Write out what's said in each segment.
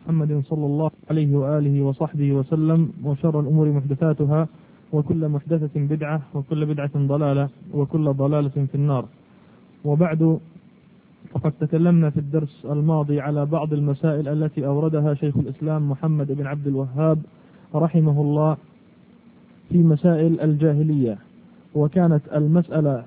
محمد صلى الله عليه وآله وصحبه وسلم، وشر الأمور محدثاتها، وكل محدثة بدعة، وكل بدعة ضلالة، وكل ضلالة في النار. وبعد، فقد تكلمنا في الدرس الماضي على بعض المسائل التي أوردها شيخ الإسلام محمد بن عبد الوهاب رحمه الله في مسائل الجاهلية، وكانت المسألة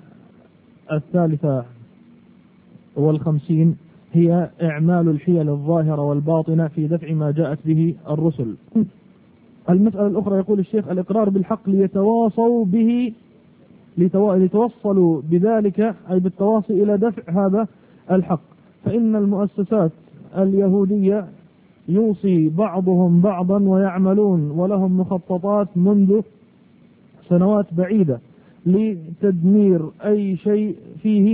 53 هي إعمال الحيل الظاهرة والباطنة في دفع ما جاءت به الرسل. المسألة الأخرى يقول الشيخ: الإقرار بالحق ليتواصوا به، ليتوصلوا بذلك أي بالتواصي إلى دفع هذا الحق. فإن المؤسسات اليهودية يوصي بعضهم بعضا ويعملون ولهم مخططات منذ سنوات بعيدة لتدمير أي شيء فيه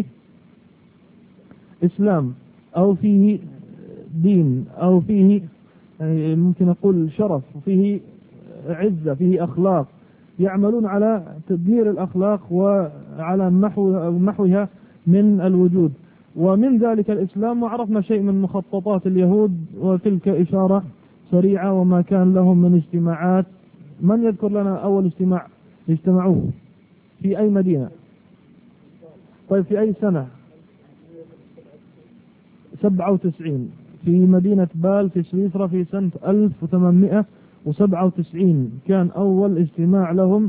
إسلام أو فيه دين أو فيه ممكن أقول شرف، فيه عزة، فيه أخلاق. يعملون على تدمير الأخلاق وعلى محوها من الوجود، ومن ذلك الإسلام. وعرفنا شيء من مخططات اليهود، وتلك إشارة سريعة وما كان لهم من اجتماعات. من يذكر لنا أول اجتماع اجتمعوه في أي مدينة؟ طيب في أي سنة؟ 97 في مدينة بال في سويسرا في سنة 1897 كان أول اجتماع لهم،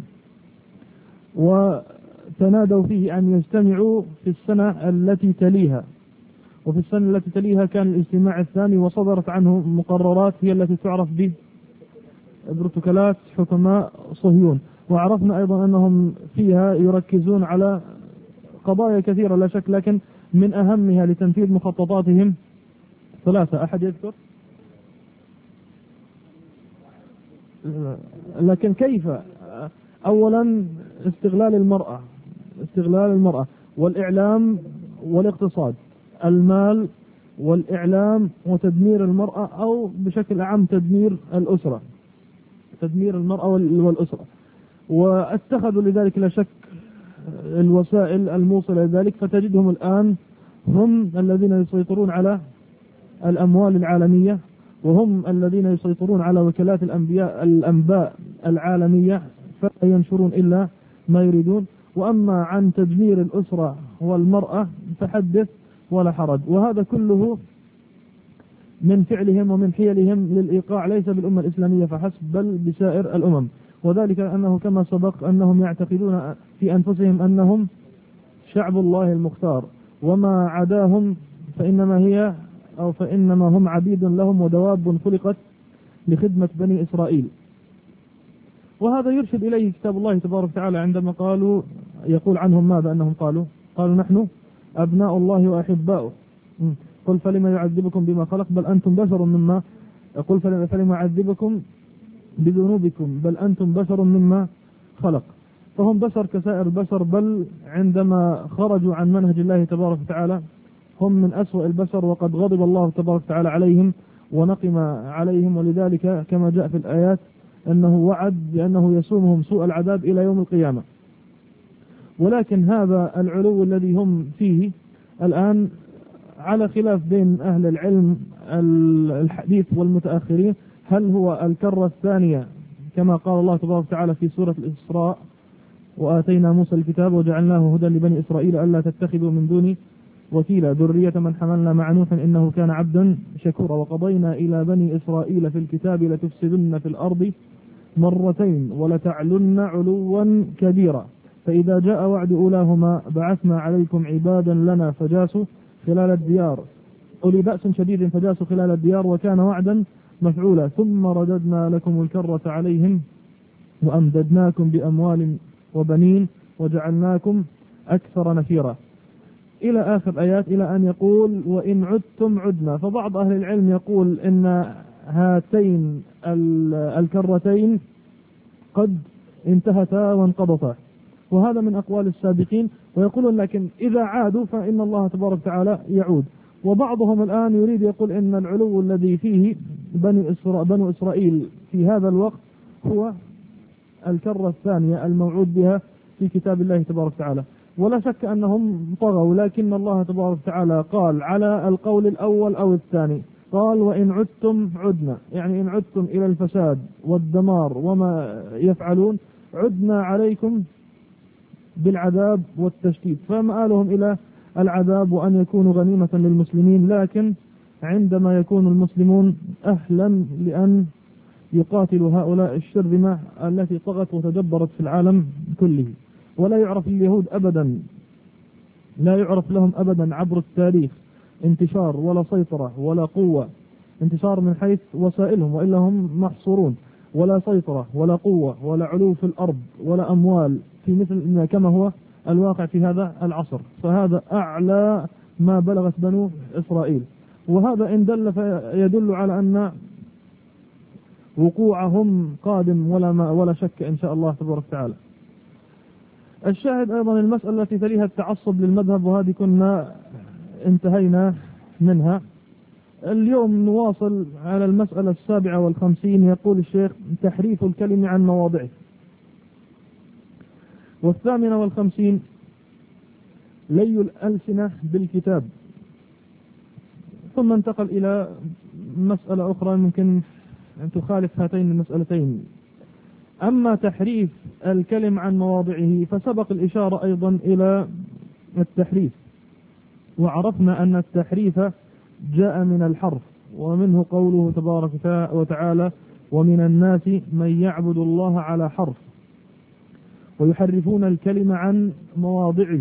وتنادوا فيه أن يجتمعوا في السنة التي تليها، وفي السنة التي تليها كان الاجتماع الثاني، وصدرت عنه مقررات هي التي تعرف به بروتوكولات حكماء صهيون. وعرفنا أيضا أنهم فيها يركزون على قضايا كثيرة لا شك، لكن من أهمها لتنفيذ مخططاتهم 3. أحد يذكر؟ لكن كيف؟ أولا استغلال المرأة والإعلام والاقتصاد، المال والإعلام وتدمير المرأة، أو بشكل عام تدمير الأسرة، تدمير المرأة والأسرة. واتخذوا لذلك لا شك الوسائل الموصلة لذلك. فتجدهم الآن هم الذين يسيطرون على الأموال العالمية، وهم الذين يسيطرون على وكالات الأنباء العالمية، فلا ينشرون إلا ما يريدون. وأما عن تدمير الأسرة والمرأة فحدث ولا حرج. وهذا كله من فعلهم ومن حيلهم للإيقاع ليس بالأمة الإسلامية فحسب، بل بسائر الأمم. وذلك أنه كما سبق أنهم يعتقدون في أنفسهم أنهم شعب الله المختار، وما عداهم فإنما هم عبيد لهم ودواب خلقت لخدمة بني إسرائيل. وهذا يرشد إليه كتاب الله تبارك وتعالى عندما يقول عنهم ماذا؟ أنهم قالوا نحن أبناء الله وأحباؤه. قل فلما يعذبكم بما خلق بل أنتم بشر مما، قل فلما يعذبكم بذنوبكم بل أنتم بشر مما خلق. فهم بشر كسائر البشر، بل عندما خرجوا عن منهج الله تبارك وتعالى هم من أسوأ البشر، وقد غضب الله تبارك وتعالى عليهم ونقم عليهم. ولذلك كما جاء في الآيات أنه وعد بأنه يسومهم سوء العذاب إلى يوم القيامة. ولكن هذا العلو الذي هم فيه الآن على خلاف بين أهل العلم الحديث والمتأخرين، هل هو الكرة الثانية كما قال الله تبارك وتعالى في سورة الإسراء: وآتينا موسى الكتاب وجعلناه هدى لبني إسرائيل ألا تتخذوا من دوني وكيلا ذرية من حملنا مع نوح إنه كان عبدا شكورا وقضينا إلى بني إسرائيل في الكتاب لتفسدن في الأرض مرتين ولتعلن علوا كبيرا فإذا جاء وعد أولاهما بعثنا عليكم عبادا لنا فجاسوا خلال الديار أولي بأس شديد فجاسوا خلال الديار وكان وعدا مفعولا ثم رددنا لكم الكرة عليهم وأمددناكم بأموال وبنين وجعلناكم أكثر نفيرا إلى آخر آيات، إلى أن يقول: وإن عدتم عدنا. فبعض أهل العلم يقول إن هاتين الكرتين قد انتهتا وانقضتا، وهذا من أقوال السابقين. ويقولون لكن إذا عادوا فإن الله تبارك وتعالى يعود. وبعضهم الآن يريد يقول إن العلو الذي فيه بنو إسرائيل في هذا الوقت هو الكرة الثانية الموعود بها في كتاب الله تبارك وتعالى. ولا شك أنهم طغوا، لكن الله تبارك وتعالى قال على القول الأول أو الثاني، قال وإن عدتم عدنا، يعني إن عدتم إلى الفساد والدمار وما يفعلون عدنا عليكم بالعذاب والتشديد. فمآلهم إلى العذاب وأن يكونوا غنيمة للمسلمين، لكن عندما يكون المسلمون أهلا لأن يقاتلوا هؤلاء الشرذمة التي طغت وتجبرت في العالم كله. ولا يعرف اليهود أبدا، لا يعرف لهم أبدا عبر التاريخ انتشار ولا سيطرة ولا قوة، انتشار من حيث وسائلهم، وإلا هم محصورون، ولا سيطرة ولا قوة ولا علو في الأرض ولا أموال في مثل كما هو الواقع في هذا العصر. فهذا أعلى ما بلغت بنو إسرائيل، وهذا إن دل فيدل على أن وقوعهم قادم ولا شك إن شاء الله تبارك وتعالى. الشاهد أيضا المسألة التي تليها التعصب للمذهب، وهذه كنا انتهينا منها. اليوم نواصل على المسألة 57. يقول الشيخ: تحريف الكلم عن مواضعه. 58 لي الألسنة بالكتاب. ثم انتقل إلى مسألة أخرى ممكن أن تخالف هاتين المسألتين. أما تحريف الكلم عن مواضعه فسبق الإشارة أيضا إلى التحريف، وعرفنا أن التحريف جاء من الحرف، ومنه قوله تبارك وتعالى: ومن الناس من يعبد الله على حرف ويحرفون الكلم عن مواضعه.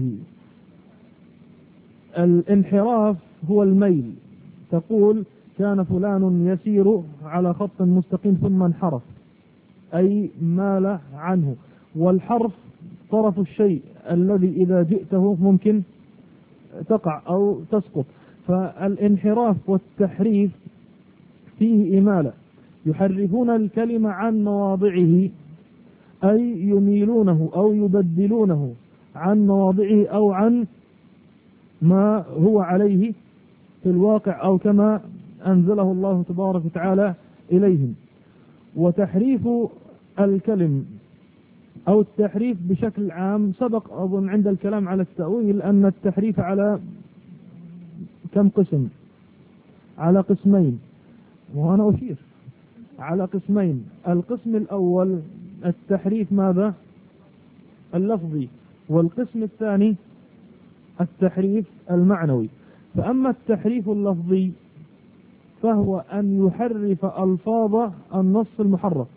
الانحراف هو الميل، تقول كان فلان يسير على خط مستقيم ثم انحرف، أي مال عنه. والحرف طرف الشيء الذي إذا جئته ممكن تقع أو تسقط. فالانحراف والتحريف فيه إمالة. يحرفون الكلمة عن مواضعه أي يميلونه أو يبدلونه عن مواضعه أو عن ما هو عليه في الواقع أو كما أنزله الله تبارك وتعالى إليهم. وتحريف الكلم أو التحريف بشكل عام سبق أظن عند الكلام على التأويل أن التحريف على كم قسم؟ على قسمين، وأنا أشير على قسمين. القسم الأول التحريف ماذا؟ اللفظي، والقسم الثاني التحريف المعنوي. فأما التحريف اللفظي فهو أن يحرف ألفاظ النص المحرف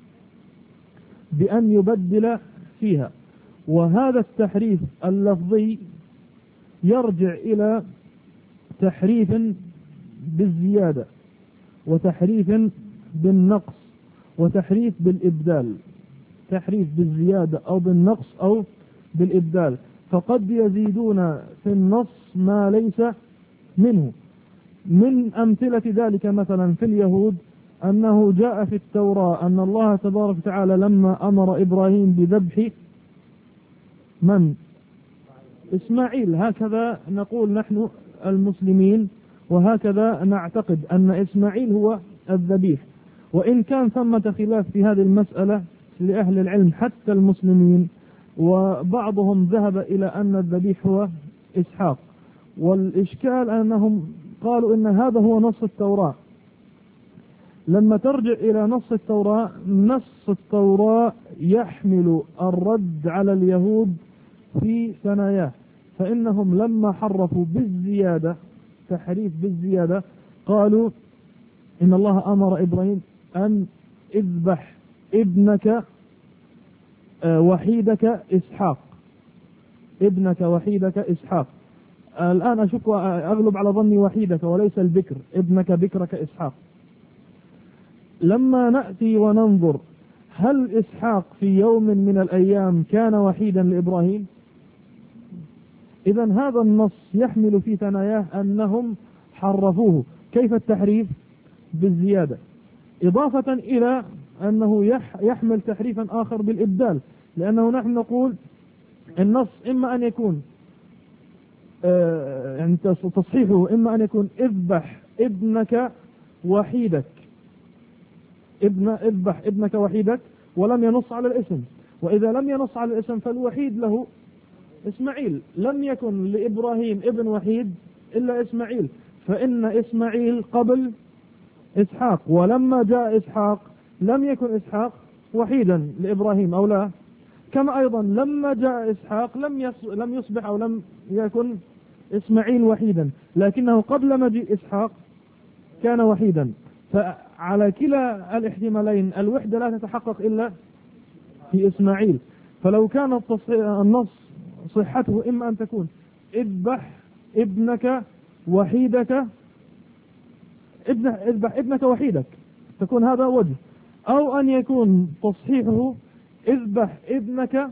بأن يبدل فيها، وهذا التحريف اللفظي يرجع إلى تحريف بالزيادة وتحريف بالنقص وتحريف بالإبدال. تحريف بالزيادة أو بالنقص أو بالإبدال. فقد يزيدون في النص ما ليس منه. من أمثلة ذلك مثلا في اليهود أنه جاء في التوراة أن الله تبارك وتعالى لما أمر إبراهيم بذبح من؟ إسماعيل. هكذا نقول نحن المسلمين، وهكذا نعتقد أن إسماعيل هو الذبيح. وإن كان ثمة خلاف في هذه المسألة لأهل العلم حتى المسلمين، وبعضهم ذهب إلى أن الذبيح هو إسحاق. والإشكال أنهم قالوا إن هذا هو نص التوراة. لما ترجع إلى نص التوراة، نص التوراة يحمل الرد على اليهود في ثناياه، فإنهم لما حرفوا بالزيادة، تحريف بالزيادة، قالوا إن الله أمر إبراهيم أن اذبح ابنك وحيدك إسحاق، ابنك وحيدك إسحاق. الآن أشك أغلب على ظني وحيدك وليس البكر، ابنك بكرك إسحاق. لما نأتي وننظر هل إسحاق في يوم من الأيام كان وحيدا لإبراهيم؟ إذن هذا النص يحمل في ثناياه أنهم حرفوه. كيف التحريف؟ بالزيادة، إضافة إلى أنه يحمل تحريفا آخر بالإبدال، لأنه نحن نقول النص إما أن يكون يعني تصحيحه إما أن يكون اذبح ابنك وحيدك، اذبح ابنك وحيدك، ولم ينص على الاسم. وإذا لم ينص على الاسم فالوحيد له إسماعيل. لم يكن لإبراهيم ابن وحيد إلا إسماعيل، فإن إسماعيل قبل إسحاق. ولما جاء إسحاق لم يكن إسحاق وحيدا لإبراهيم أو لا، كما أيضا لما جاء إسحاق لم يصبح أو لم يكن إسماعيل وحيدا، لكنه قبل مجيء إسحاق كان وحيدا. فعلى كلا الاحتمالين الوحدة لا تتحقق إلا في إسماعيل. فلو كان النص صحته إما أن تكون اذبح ابنك وحيدك، اذبح ابنك وحيدك، تكون هذا وجه، أو أن يكون تصحيحه اذبح ابنك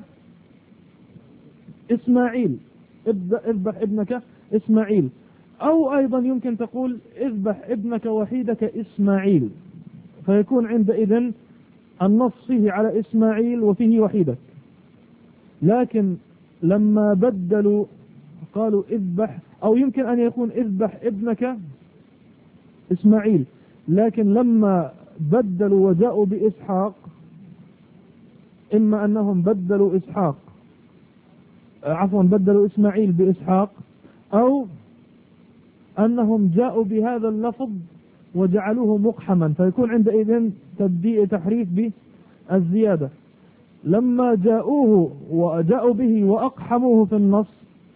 إسماعيل، اذبح ابنك إسماعيل، أو أيضا يمكن تقول اذبح ابنك وحيدك إسماعيل، فيكون عندئذ النص فيه على إسماعيل وفيه وحيدك. لكن لما بدلوا قالوا اذبح، أو يمكن أن يكون اذبح ابنك إسماعيل، لكن لما بدلوا وجاءوا بإسحاق إما أنهم بدلوا بدلوا إسماعيل بإسحاق، أو أنهم جاءوا بهذا اللفظ وجعلوه مقحما، فيكون عندئذ تحريف بالزيادة. لما جاءوا به وأقحموه في النص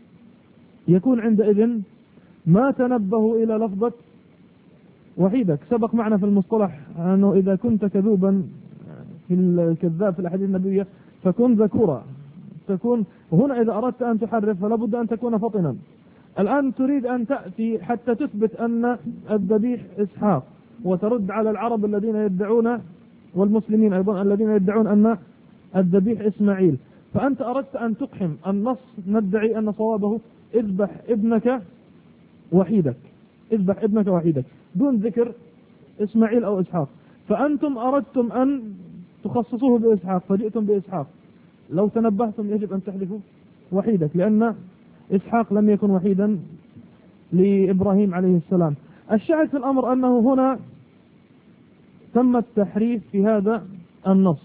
يكون عندئذ ما تنبهوا إلى لفظة وحيدك. سبق معنا في المصطلح أنه إذا كنت كذوبا في الكذاب في الأحاديث النبوية فكن ذكورا، تكون هنا إذا أردت أن تحرف فلا بد أن تكون فطنا. الآن تريد أن تأتي حتى تثبت أن الذبيح إسحاق، وترد على العرب الذين يدعون والمسلمين أيضا الذين يدعون أن الذبيح إسماعيل، فأنت أردت أن تقحم النص، ندعي أن صوابه اذبح ابنك وحيدك، اذبح ابنك وحيدك دون ذكر إسماعيل أو إسحاق. فأنتم أردتم أن تخصصوه بإسحاق فجئتم بإسحاق، لو تنبهتم يجب أن تحذفوا وحيدك، لأن إسحاق لم يكن وحيدا لإبراهيم عليه السلام. الشاهد في الأمر أنه هنا تم التحريف في هذا النص،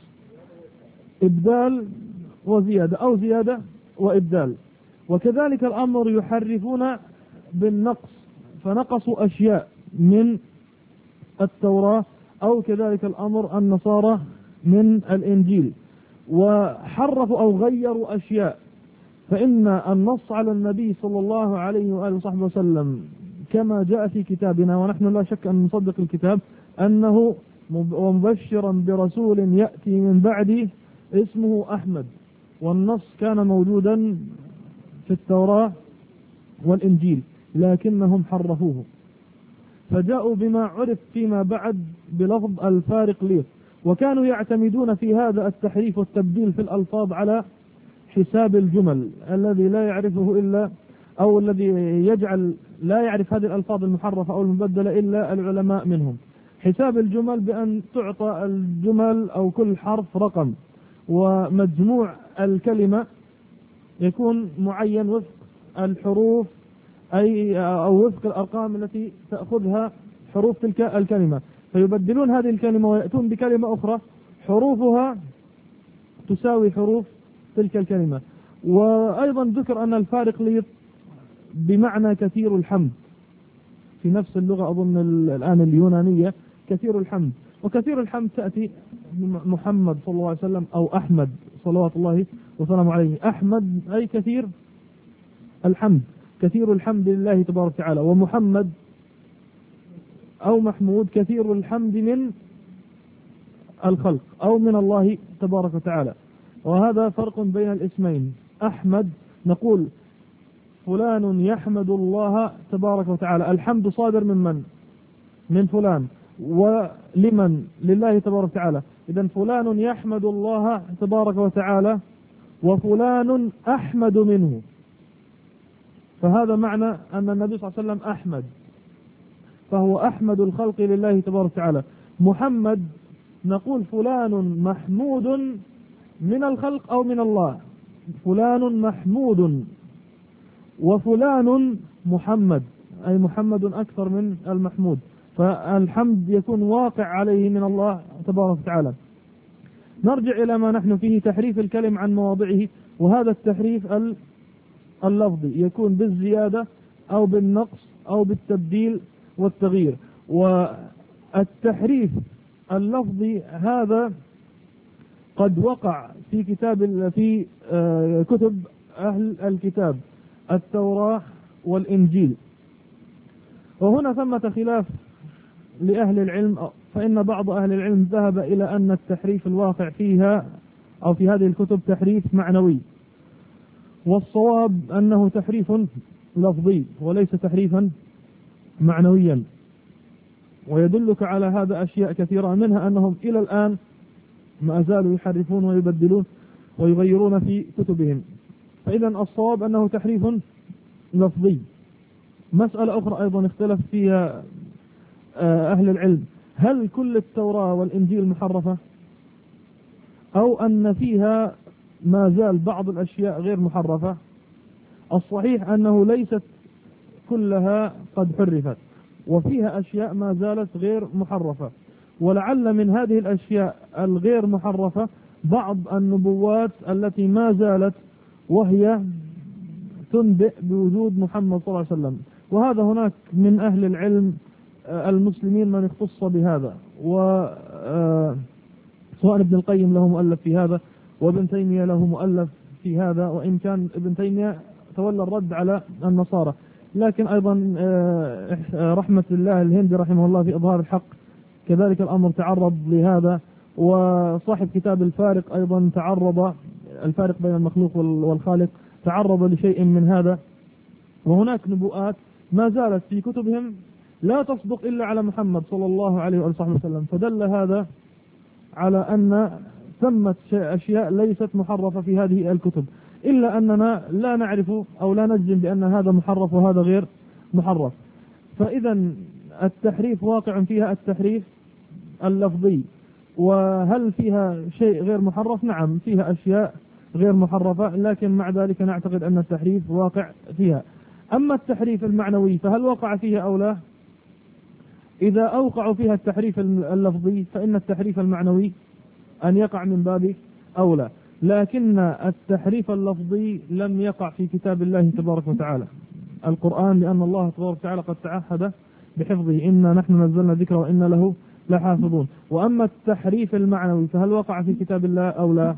إبدال وزيادة أو زيادة وإبدال. وكذلك الأمر يحرفون بالنقص، فنقصوا أشياء من التوراة، أو كذلك الأمر النصارى من الإنجيل، وحرفوا أو غيروا أشياء. فإن النص على النبي صلى الله عليه وآله وصحبه وسلم كما جاء في كتابنا، ونحن لا شك أن نصدق الكتاب، أنه ومبشرا برسول يأتي من بعدي اسمه أحمد، والنص كان موجودا في التوراة والإنجيل لكنهم حرفوه، فجاءوا بما عرف فيما بعد بلفظ الفارق ليف. وكانوا يعتمدون في هذا التحريف والتبديل في الألفاظ على حساب الجمل الذي لا يعرفه إلا، أو الذي يجعل لا يعرف هذه الألفاظ المحرفة أو المبدلة إلا العلماء منهم. حساب الجمل بأن تعطى الجمل أو كل حرف رقم، ومجموع الكلمة يكون معين وفق الحروف أو وفق الأرقام التي تأخذها حروف تلك الكلمة، فيبدلون هذه الكلمة ويأتون بكلمة أخرى حروفها تساوي حروف تلك الكلمة. وأيضا ذكر أن الفارق ليط بمعنى كثير الحمد، في نفس اللغة أظن الآن اليونانية كثير الحمد، وكثير الحمد تأتي محمد صلى الله عليه وسلم أو أحمد صلوات الله وسلامه عليه. أحمد أي كثير الحمد، كثير الحمد لله تبارك وتعالى. ومحمد أو محمود كثير الحمد من الخلق أو من الله تبارك وتعالى. وهذا فرق بين الاسمين. أحمد نقول فلان يحمد الله تبارك وتعالى، الحمد صادر من فلان، ولمن؟ لله تبارك وتعالى. إذن فلان يحمد الله تبارك وتعالى وفلان أحمد منه، فهذا معنى أن النبي صلى الله عليه وسلم أحمد، فهو أحمد الخلق لله تبارك وتعالى. محمد نقول فلان محمود من الخلق أو من الله، فلان محمود، وفلان محمد أي محمد أكثر من المحمود، فالحمد يكون واقع عليه من الله تبارك وتعالى. نرجع إلى ما نحن فيه، تحريف الكلم عن مواضعه. وهذا التحريف اللفظي يكون بالزيادة أو بالنقص أو بالتبديل والتغيير. التحريف اللفظي هذا قد وقع في كتب أهل الكتاب التوراة والإنجيل، وهنا ثمة خلاف لأهل العلم، فإن بعض أهل العلم ذهب إلى أن التحريف الواقع فيها أو في هذه الكتب تحريف معنوي، والصواب أنه تحريف لفظي وليس تحريفا معنويا. ويدلك على هذا أشياء كثيرة، منها أنهم إلى الآن ما زالوا يحرفون ويبدلون ويغيرون في كتبهم، فإذا الصواب أنه تحريف لفظي. مسألة أخرى أيضا اختلف فيها أهل العلم، هل كل التوراة والإنجيل محرفة أو أن فيها ما زال بعض الأشياء غير محرفة؟ الصحيح أنه ليست كلها قد حرفت، وفيها أشياء ما زالت غير محرفة، ولعل من هذه الأشياء الغير محرفة بعض النبوات التي ما زالت وهي تنبئ بوجود محمد صلى الله عليه وسلم. وهذا هناك من أهل العلم المسلمين من اختص بهذا، وسواء ابن القيم له مؤلف في هذا، وابن تيمية له مؤلف في هذا، وإن كان ابن تيمية تولى الرد على النصارى، لكن أيضا رحمة الله الهندي رحمه الله في إظهار الحق كذلك الأمر تعرض لهذا، وصاحب كتاب الفارق أيضا تعرض، الفارق بين المخلوق والخالق، تعرض لشيء من هذا. وهناك نبوءات ما زالت في كتبهم لا تصدق إلا على محمد صلى الله عليه وسلم، فدل هذا على أن ثمة أشياء ليست محرفة في هذه الكتب، إلا أننا لا نعرف أو لا نجزم بأن هذا محرف وهذا غير محرف. فإذا التحريف واقع فيها التحريف اللفظي. وهل فيها شيء غير محرف؟ نعم، فيها أشياء غير محرفة، لكن مع ذلك نعتقد أن التحريف واقع فيها. أما التحريف المعنوي فهل وقع فيها أو لا؟ إذا أوقعوا فيها التحريف اللفظي فإن التحريف المعنوي أن يقع من باب أولى، لكن التحريف اللفظي لم يقع في كتاب الله تبارك وتعالى القرآن، لأن الله تبارك وتعالى قد تعهد بحفظه، إنا نحن نزلنا ذكر وإنا له لحافظون. وأما التحريف المعنوي فهل وقع في كتاب الله أو لا؟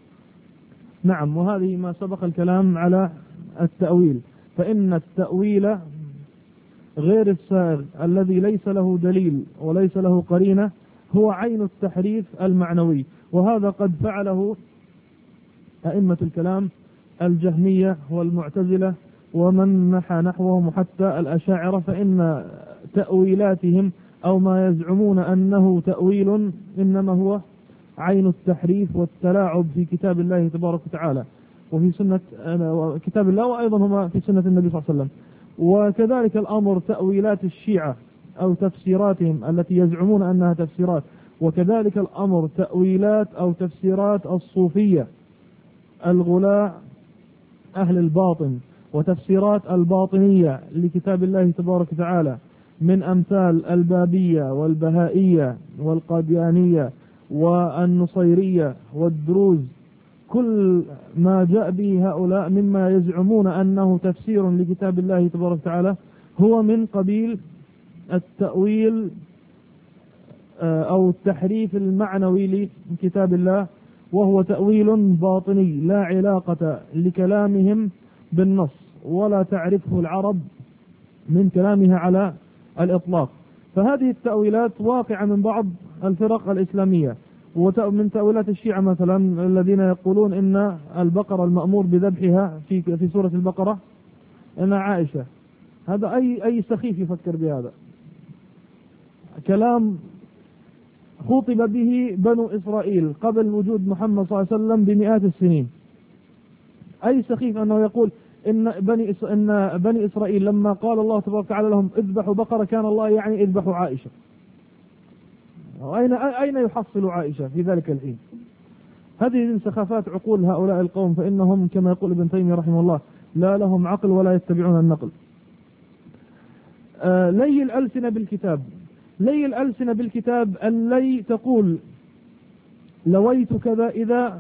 نعم، وهذه ما سبق الكلام على التأويل، فإن التأويل غير السائغ الذي ليس له دليل وليس له قرينة هو عين التحريف المعنوي، وهذا قد فعله أئمة الكلام الجهمية والمعتزلة ومن نحى نحوهم حتى الأشاعرة، فإن تأويلاتهم أو ما يزعمون أنه تأويل إنما هو عين التحريف والتلاعب في كتاب الله تبارك وتعالى وفي سنة كتاب الله، وأيضا هما في سنة النبي صلى الله عليه وسلم. وكذلك الأمر تأويلات الشيعة أو تفسيراتهم التي يزعمون أنها تفسيرات، وكذلك الأمر تأويلات أو تفسيرات الصوفية الغلاء أهل الباطن، وتفسيرات الباطنية لكتاب الله تبارك وتعالى من أمثال البابية والبهائية والقاديانية والنصيرية والدروز. كل ما جاء به هؤلاء مما يزعمون أنه تفسير لكتاب الله تبارك وتعالى هو من قبيل التأويل أو التحريف المعنوي لكتاب الله، وهو تأويل باطني لا علاقة لكلامهم بالنص ولا تعرفه العرب من كلامها على الإطلاق. فهذه التأويلات واقعة من بعض الفرق الإسلامية، ومن تأويلات الشيعة مثلا الذين يقولون إن البقرة المأمور بذبحها في سورة البقرة إن عائشة. هذا أي سخيف يفكر بهذا، كلام خطب به بنو إسرائيل قبل وجود محمد صلى الله عليه وسلم بمئات السنين. أي سخيف أنه يقول إن بني إسرائيل لما قال الله تبارك وتعالى لهم اذبحوا بقرة كان الله يعني اذبحوا عائشة. أين يحصل عائشة في ذلك الحين؟ هذه من سخافات عقول هؤلاء القوم، فإنهم كما يقول ابن تيمية رحمه الله لا لهم عقل ولا يتبعون النقل. لي الألسنة بالكتاب، لي الألسنة بالكتاب اللي تقول لويت كذا إذا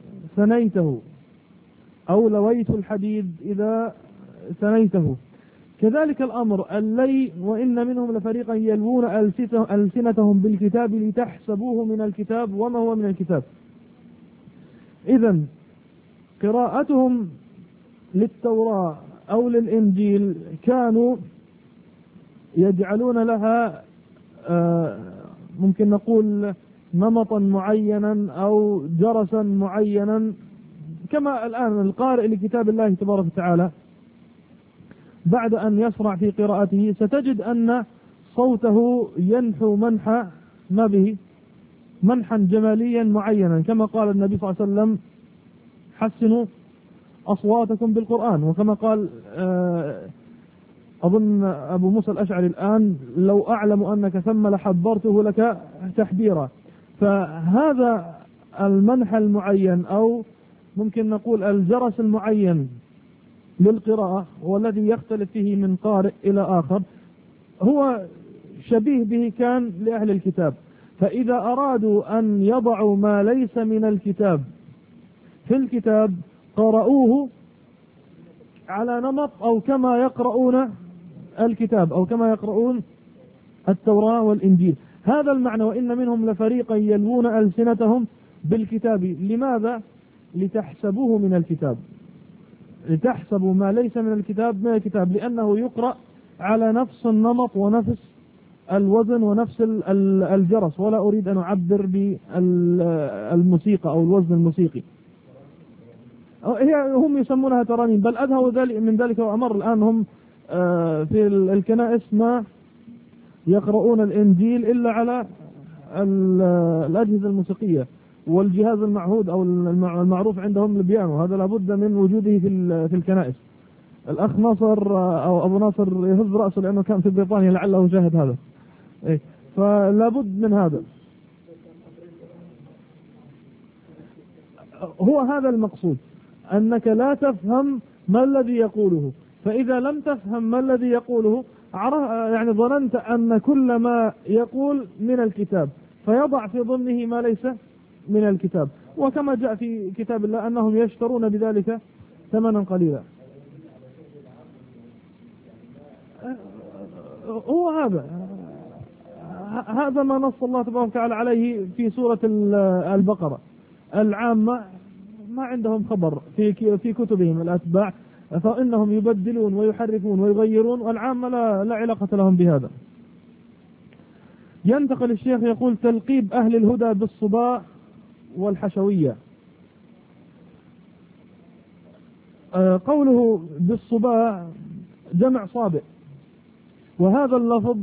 ثنيته، أو لويت الحديد إذا ثنيته. كذلك الأمر وإن منهم لفريقا يلوون ألسنتهم بالكتاب لتحسبوه من الكتاب وما هو من الكتاب. إذن قراءتهم للتوراة أو للإنجيل كانوا يجعلون لها ممكن نقول نمطا معينا أو جرسا معينا، كما الآن القارئ لكتاب الله تبارك وتعالى بعد أن يشرع في قراءته ستجد أن صوته ينحو منحا جماليا معينا، كما قال النبي صلى الله عليه وسلم: حسنوا أصواتكم بالقرآن. وكما قال أظن أبو موسى الأشعري الآن: لو أعلم أنك ثم لحبرته لك تحبيرا. فهذا المنحى المعين أو ممكن نقول الجرس المعين للقراءة والذي يختلف فيه من قارئ إلى آخر هو شبيه به كان لأهل الكتاب. فإذا أرادوا أن يضعوا ما ليس من الكتاب في الكتاب قرأوه على نمط أو كما يقرؤون الكتاب أو كما يقرؤون التوراة والإنجيل. هذا المعنى: وإن منهم لفريقا يلوون ألسنتهم بالكتاب. لماذا؟ لتحسبوه من الكتاب، لتحسبوا ما ليس من الكتاب من الكتاب، لأنه يقرأ على نفس النمط ونفس الوزن ونفس الجرس. ولا أريد أن أعبر بالموسيقى أو الوزن الموسيقي، هم يسمونها ترانيم، بل أذهب من ذلك وأمر. الآن هم في الكنائس ما يقرؤون الإنجيل إلا على الأجهزة الموسيقية والجهاز المعهود أو المعروف عندهم البيانو، هذا لابد من وجوده في الكنائس. الأخ ناصر أو أبو ناصر يهز رأسه لأنه كان في بريطانيا لعله شاهد هذا. فلابد من هذا. هو هذا المقصود، أنك لا تفهم ما الذي يقوله، فإذا لم تفهم ما الذي يقوله يعني ظننت أن كل ما يقول من الكتاب، فيضع في ظنه ما ليس من الكتاب. وكما جاء في كتاب الله أنهم يشترون بذلك ثمنا قليلا. هو هذا ما نص الله تبارك وتعالى عليه في سورة البقرة. العامة ما عندهم خبر في كتبهم الأتباع، فإنهم يبدلون ويحرفون ويغيرون، والعامة لا علاقة لهم بهذا. ينتقل الشيخ يقول: تلقيب أهل الهدى بالصباء والحشوية. قوله بالصباء جمع صابئ، وهذا اللفظ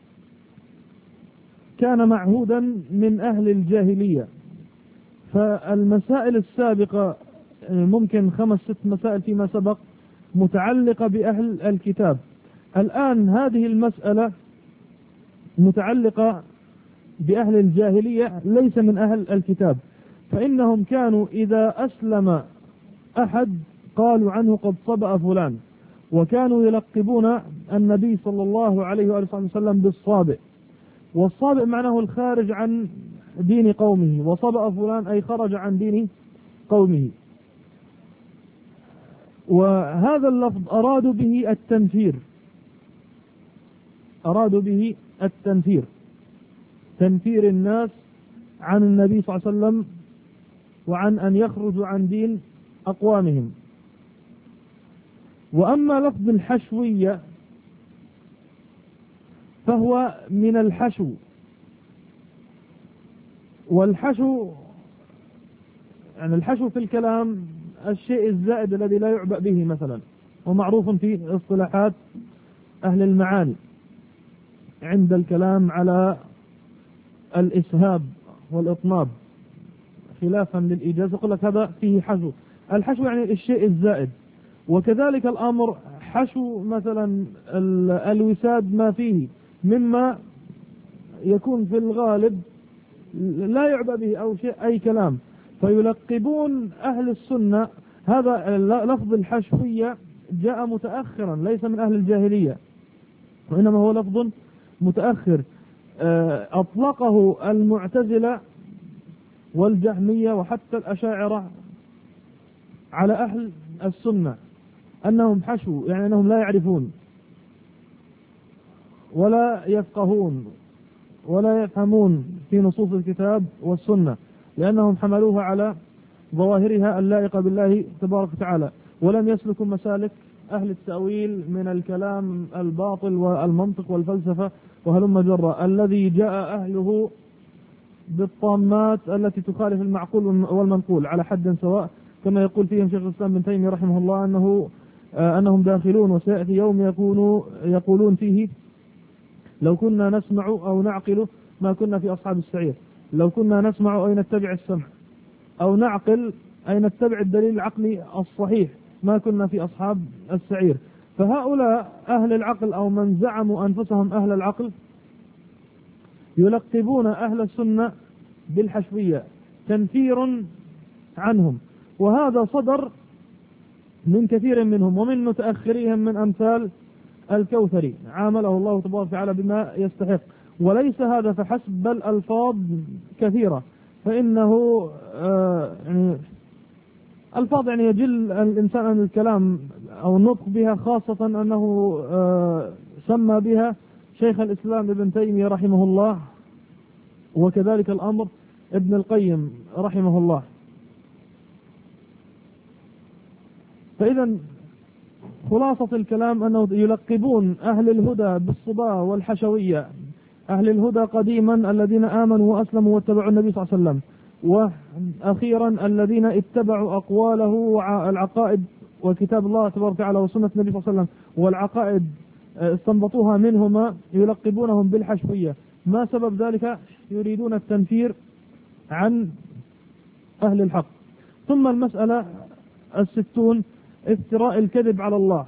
كان معهودا من أهل الجاهلية. فالمسائل السابقة ممكن 5-6 مسائل فيما سبق متعلقة بأهل الكتاب. الآن هذه المسألة متعلقة بأهل الجاهلية ليس من أهل الكتاب، فإنهم كانوا إذا أسلم أحد قالوا عنه قد صبأ فلان، وكانوا يلقبون النبي صلى الله عليه وآله وسلم بالصابئ. والصابئ معناه الخارج عن دين قومه، وصبأ فلان أي خرج عن دين قومه. وهذا اللفظ أرادوا به التنفير، تنفير الناس عن النبي صلى الله عليه وسلم وعن أن يخرجوا عن دين أقوامهم. وأما لفظ الحشوية فهو من الحشو، والحشو يعني الحشو في الكلام الشيء الزائد الذي لا يعبأ به مثلا، ومعروف في اصطلاحات أهل المعاني عند الكلام على الإسهاب والإطناب خلافا للإيجاز، يقول لك هذا فيه حشو. الحشو يعني الشيء الزائد. وكذلك الأمر حشو مثلا الوساد ما فيه مما يكون في الغالب لا يعبأ به أو شيء أي كلام، فيلقبون أهل السنة. هذا لفظ الحشوية جاء متأخرا ليس من أهل الجاهلية، وإنما هو لفظ متأخر أطلقه المعتزلة والجهمية وحتى الأشاعرة على أهل السنة أنهم حشو، يعني أنهم لا يعرفون. ولا يفقهون ولا يفهمون في نصوص الكتاب والسنة، لأنهم حملوها على ظواهرها اللائقة بالله تبارك وتعالى، ولم يسلكوا مسالك أهل التأويل من الكلام الباطل والمنطق والفلسفة وهلم جرة، الذي جاء أهله بالطامات التي تخالف المعقول والمنقول على حد سواء، كما يقول فيهم شيخ الإسلام ابن تيمية رحمه الله أنهم داخلون، وسيأتي يوم يقولون فيه لو كنا نسمع أو نعقل ما كنا في أصحاب السعير، لو كنا نسمع أو نتبع السمع أو نعقل أي نتبع الدليل العقلي الصحيح ما كنا في أصحاب السعير. فهؤلاء أهل العقل أو من زعموا أنفسهم أهل العقل يلقبون أهل السنة بالحشوية تنفير عنهم، وهذا صدر من كثير منهم ومن متأخريهم من أمثال الكوثري عامله الله تبارك وتعالى بما يستحق. وليس هذا فحسب بل ألفاظ كثيرة، فإنه يعني ألفاظ يعني يجل الإنسان عن الكلام أو النطق بها، خاصة أنه سمى بها شيخ الإسلام ابن تيمية رحمه الله، وكذلك الأمر ابن القيم رحمه الله. فإذا خلاصة الكلام أنه يلقبون أهل الهدى بالصبا والحشوية، أهل الهدى قديما الذين آمنوا وأسلموا واتبعوا النبي صلى الله عليه وسلم، وأخيرا الذين اتبعوا أقواله والعقائد وكتاب الله تبارك وتعالى وسنة النبي صلى الله عليه وسلم والعقائد استنبطوها منهما، يلقبونهم بالحشوية. ما سبب ذلك؟ يريدون التنفير عن أهل الحق. ثم المسألة 60 افتراء الكذب على الله،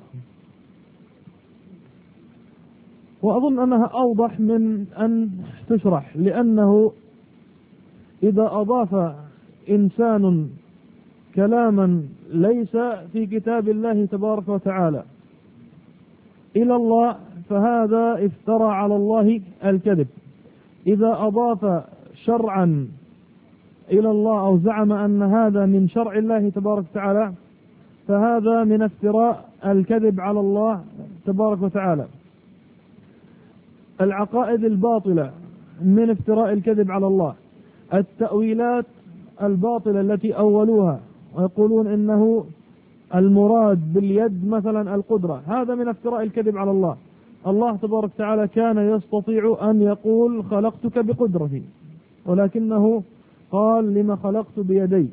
وأظن أنها أوضح من أن تشرح، لأنه إذا أضاف إنسان كلاما ليس في كتاب الله تبارك وتعالى إلى الله فهذا افترى على الله الكذب. إذا أضاف شرعا إلى الله أو زعم أن هذا من شرع الله تبارك وتعالى فهذا من افتراء الكذب على الله تبارك وتعالى. العقائد الباطلة من افتراء الكذب على الله، التأويلات الباطلة التي أولوها ويقولون إنه المراد باليد مثلا القدرة، هذا من افتراء الكذب على الله. الله تبارك وتعالى كان يستطيع أن يقول خلقتك بقدرتي، ولكنه قال لما خلقت بيدي.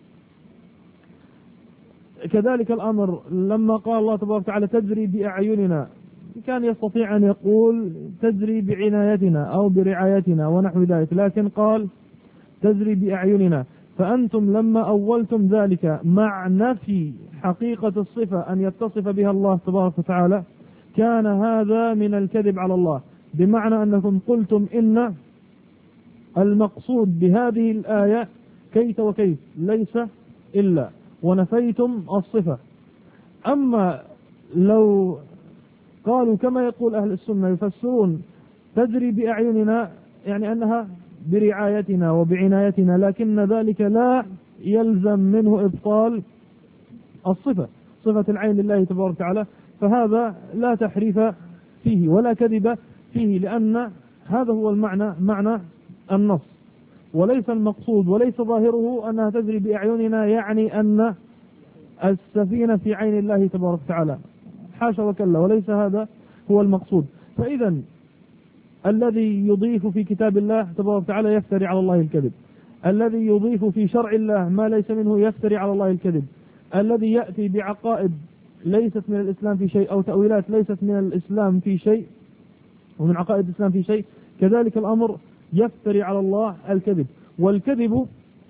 كذلك الأمر لما قال الله تبارك وتعالى تجري بأعيننا، كان يستطيع أن يقول تجري بعنايتنا أو برعايتنا ونحو ذلك، لكن قال تجري بأعيننا. فأنتم لما أولتم ذلك مع نفي حقيقة الصفة أن يتصف بها الله تبارك وتعالى كان هذا من الكذب على الله، بمعنى أنكم قلتم إن المقصود بهذه الآية كيف وكيف ليس إلا، ونفيتم الصفة. أما لو قالوا كما يقول أهل السنة يفسرون تجري بأعيننا يعني أنها برعايتنا وبعنايتنا، لكن ذلك لا يلزم منه إبطال الصفة، صفة العين لله تبارك وتعالى، فهذا لا تحريف فيه ولا كذب فيه، لأن هذا هو المعنى، معنى النص، وليس المقصود وليس ظاهره أنها تجري بأعيننا يعني أن السفينة في عين الله تبارك وتعالى، حاشا وكلا، وليس هذا هو المقصود. فإذا الذي يضيف في كتاب الله تبارك وتعالى يفتري على الله الكذب، الذي يضيف في شرع الله ما ليس منه يفتري على الله الكذب، الذي يأتي بعقائد ليست من الإسلام في شيء أو تأويلات ليست من الإسلام في شيء ومن عقائد الإسلام في شيء، كذلك الأمر يفتري على الله الكذب. والكذب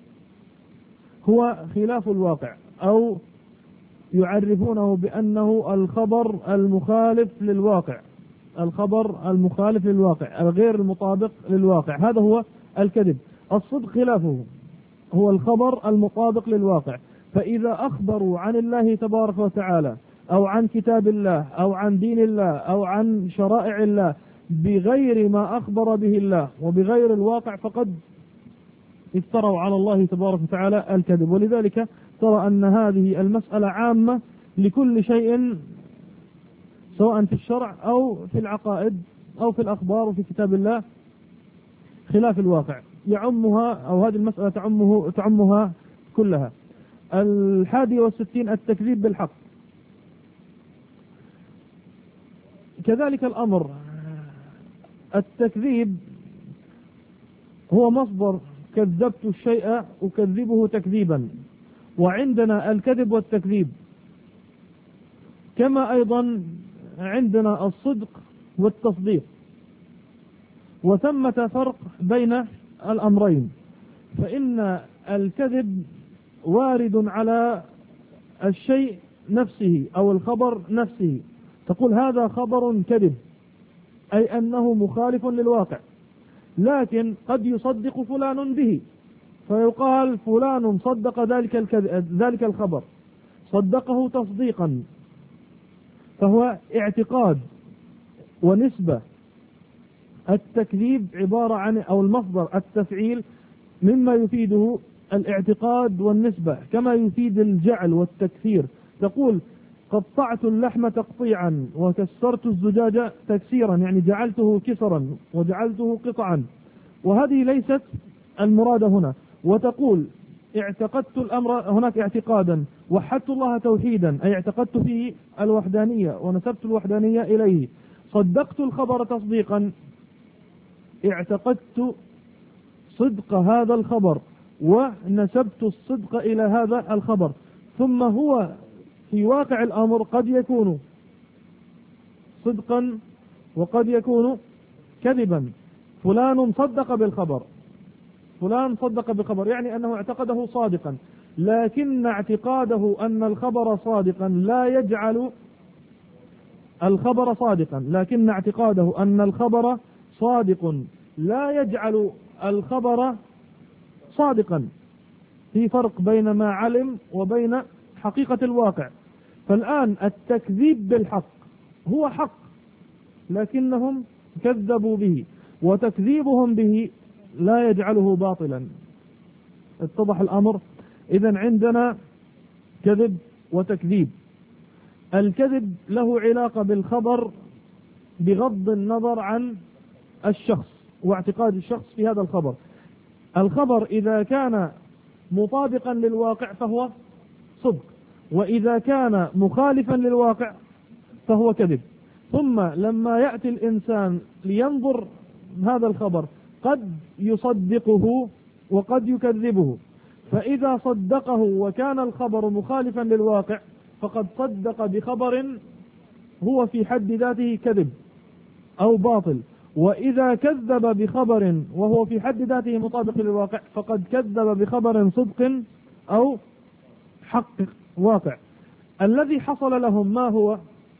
هو خلاف الواقع، أو يعرفونه بأنه الخبر المخالف للواقع، الخبر المخالف للواقع، الغير المطابق للواقع، هذا هو الكذب. الصدق خلافه، هو الخبر المطابق للواقع. فإذا أخبروا عن الله تبارك وتعالى أو عن كتاب الله أو عن دين الله أو عن شرائع الله بغير ما أخبر به الله وبغير الواقع فقد افتروا على الله تبارك وتعالى الكذب. ولذلك ترى أن هذه المسألة عامة لكل شيء سواء في الشرع أو في العقائد أو في الأخبار وفي كتاب الله خلاف الواقع يعمها، أو هذه المسألة تعمها كلها. 61 التكذيب بالحق. كذلك الأمر، التكذيب هو مصدر كذبت الشيء أكذبه تكذيبا، وعندنا الكذب والتكذيب، كما أيضا عندنا الصدق والتصديق، وثمة فرق بين الأمرين. فإن الكذب وارد على الشيء نفسه أو الخبر نفسه، تقول هذا خبر كذب، أي أنه مخالف للواقع، لكن قد يصدق فلان به، فيقال فلان صدق ذلك الخبر، صدقه تصديقا، فهو اعتقاد ونسبة. التكذيب عبارة عن أو المصدر التفعيل مما يفيده الاعتقاد والنسبة، كما يفيد الجعل والتكثير. تقول قطعت اللحم تقطيعا وكسرت الزجاج تكسيرا، يعني جعلته كسرا وجعلته قطعا، وهذه ليست المراد هنا. وتقول اعتقدت الأمر هناك اعتقادا، وحدت الله توحيدا، أي اعتقدت فيه الوحدانية ونسبت الوحدانية إليه. صدقت الخبر تصديقا، اعتقدت صدق هذا الخبر ونسبت الصدق إلى هذا الخبر. ثم هو في واقع الأمر قد يكون صدقا وقد يكون كذبا. فلان صدق بالخبر، فلان صدق بالخبر يعني أنه اعتقده صادقا، لكن اعتقاده أن الخبر صادقا لا يجعل الخبر صادقا، لكن اعتقاده أن الخبر صادق لا يجعل الخبر صادقا. في فرق بين ما علم وبين حقيقة الواقع. فالآن التكذيب بالحق هو حق، لكنهم كذبوا به، وتكذيبهم به لا يجعله باطلا. اتضح الأمر؟ إذن عندنا كذب وتكذيب. الكذب له علاقة بالخبر بغض النظر عن الشخص واعتقاد الشخص في هذا الخبر. الخبر إذا كان مطابقا للواقع فهو صدق، وإذا كان مخالفا للواقع فهو كذب. ثم لما يأتي الإنسان لينظر هذا الخبر قد يصدقه وقد يكذبه، فإذا صدقه وكان الخبر مخالفا للواقع فقد صدق بخبر هو في حد ذاته كذب أو باطل، وإذا كذب بخبر وهو في حد ذاته مطابق للواقع فقد كذب بخبر صدق أو حق واقع. الذي حصل لهم ما هو؟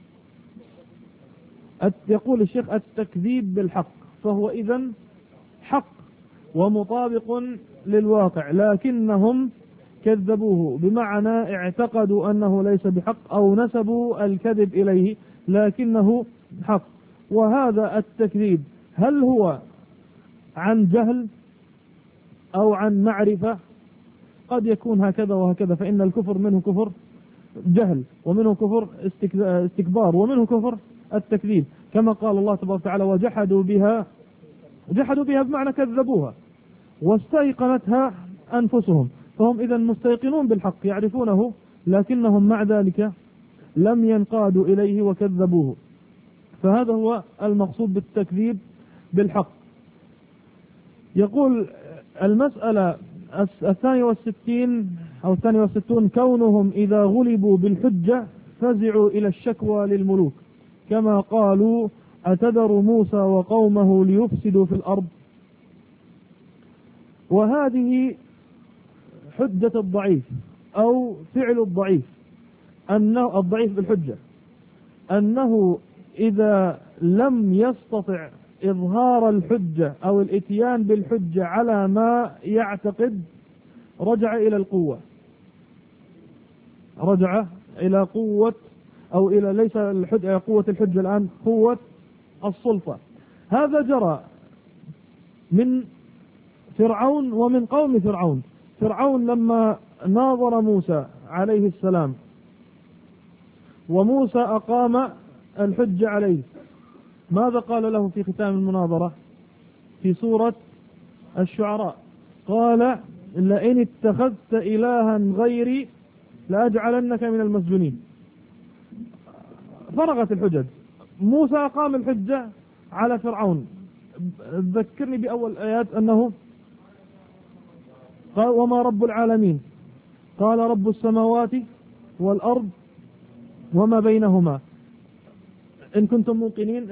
يقول الشيخ التكذيب بالحق، فهو إذن حق ومطابق للواقع، لكنهم كذبوه، بمعنى اعتقدوا أنه ليس بحق أو نسبوا الكذب إليه لكنه حق. وهذا التكذيب هل هو عن جهل أو عن معرفة؟ قد يكون هكذا وهكذا، فإن الكفر منه كفر جهل، ومنه كفر استكبار، ومنه كفر التكذيب، كما قال الله تبارك وتعالى وجحدوا بها. جحدوا بها بمعنى كذبوها، واستيقنتها أنفسهم، فهم إذا مستيقنون بالحق يعرفونه، لكنهم مع ذلك لم ينقادوا إليه وكذبوه. فهذا هو المقصود بالتكذيب بالحق. يقول المسألة 62 كونهم إذا غلبوا بالحجة فزعوا إلى الشكوى للملوك، كما قالوا أتذر موسى وقومه ليفسدوا في الأرض. وهذه حجة الضعيف أو فعل الضعيف، أنه الضعيف بالحجة أنه إذا لم يستطع إظهار الحجة أو الإتيان بالحجة على ما يعتقد رجع إلى القوة، رجع إلى قوة أو إلى ليس قوة الحجة الآن، قوة السلطة. هذا جرى من فرعون ومن قوم فرعون. فرعون لما ناظر موسى عليه السلام وموسى أقام الحجة عليه، ماذا قال له في ختام المناظرة في سورة الشعراء؟ قال لئن اتخذت إلها غيري لأجعلنك من المسجونين. فرغت الحجج. موسى قام الحجة على فرعون. ذكرني بأول آيات أنه قال وما رب العالمين؟ قال رب السماوات والأرض وما بينهما إن كنتم موقنين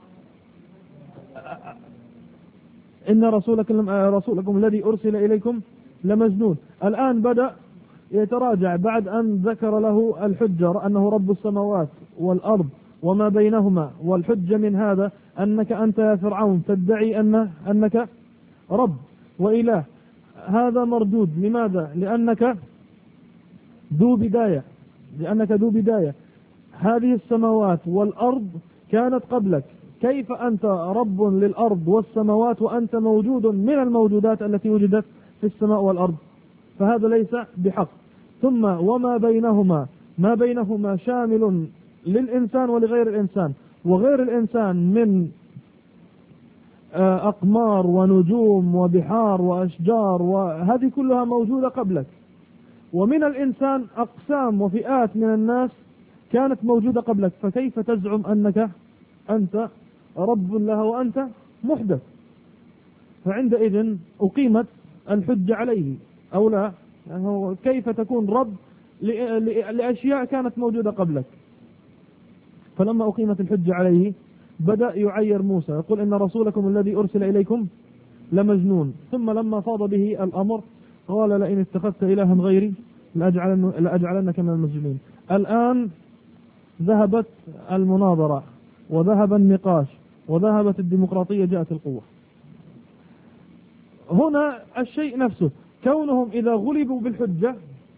إن رسولكم الذي أرسل إليكم لمجنون. الآن بدأ يتراجع بعد أن ذكر له الحجة أنه رب السماوات والأرض وما بينهما، والحجة من هذا أنك أنت يا فرعون تدعي أنك رب وإله. هذا مردود. لماذا؟ لأنك ذو بداية. هذه السماوات والأرض كانت قبلك، كيف أنت رب للأرض والسماوات وأنت موجود من الموجودات التي وجدت في السماء والأرض؟ فهذا ليس بحق. ثم وما بينهما، ما بينهما شامل للإنسان ولغير الإنسان، وغير الإنسان من أقمار ونجوم وبحار وأشجار، وهذه كلها موجودة قبلك. ومن الإنسان أقسام وفئات من الناس كانت موجودة قبلك، فكيف تزعم أنك أنت رب لها وأنت محدث؟ فعندئذ أقيمت الحجة عليه أو لا؟ يعني كيف تكون رب لأشياء كانت موجودة قبلك؟ فلما أقيمت الحجة عليه بدأ يعير موسى، يقول إن رسولكم الذي أرسل إليكم لمجنون. ثم لما فاض به الأمر قال لئن اتخذت إلها غيري لأجعلنك من المسجونين. الآن ذهبت المناظرة وذهب النقاش وذهبت الديمقراطية، جاءت القوة. هنا الشيء نفسه، كونهم إذا غلبوا بالحجة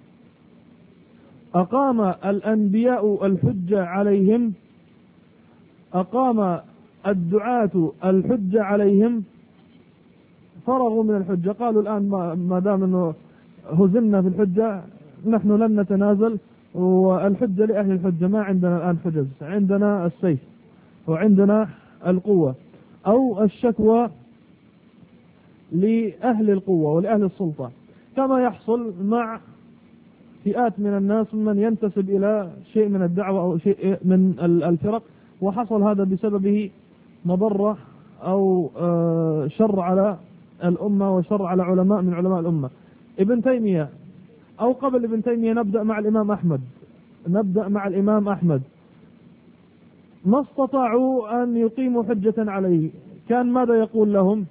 أقام الأنبياء الحجة عليهم، أقام الدعاة الحجة عليهم، فرغوا من الحجة. قالوا الآن ما دام أنه هزمنا في الحجة نحن لن نتنازل، والحجة لأهل الحجة، ما عندنا الآن حجج، عندنا السيف وعندنا القوة، أو الشكوى لأهل القوة ولأهل السلطة، كما يحصل مع فئات من الناس من ينتسب إلى شيء من الدعوة أو شيء من الفرق، وحصل هذا بسببه مضرة أو شر على الأمة وشر على علماء من علماء الأمة. ابن تيمية أو قبل ابن تيمية نبدأ مع الإمام أحمد، ما استطاعوا أن يقيموا حجة عليه. كان ماذا يقول لهم؟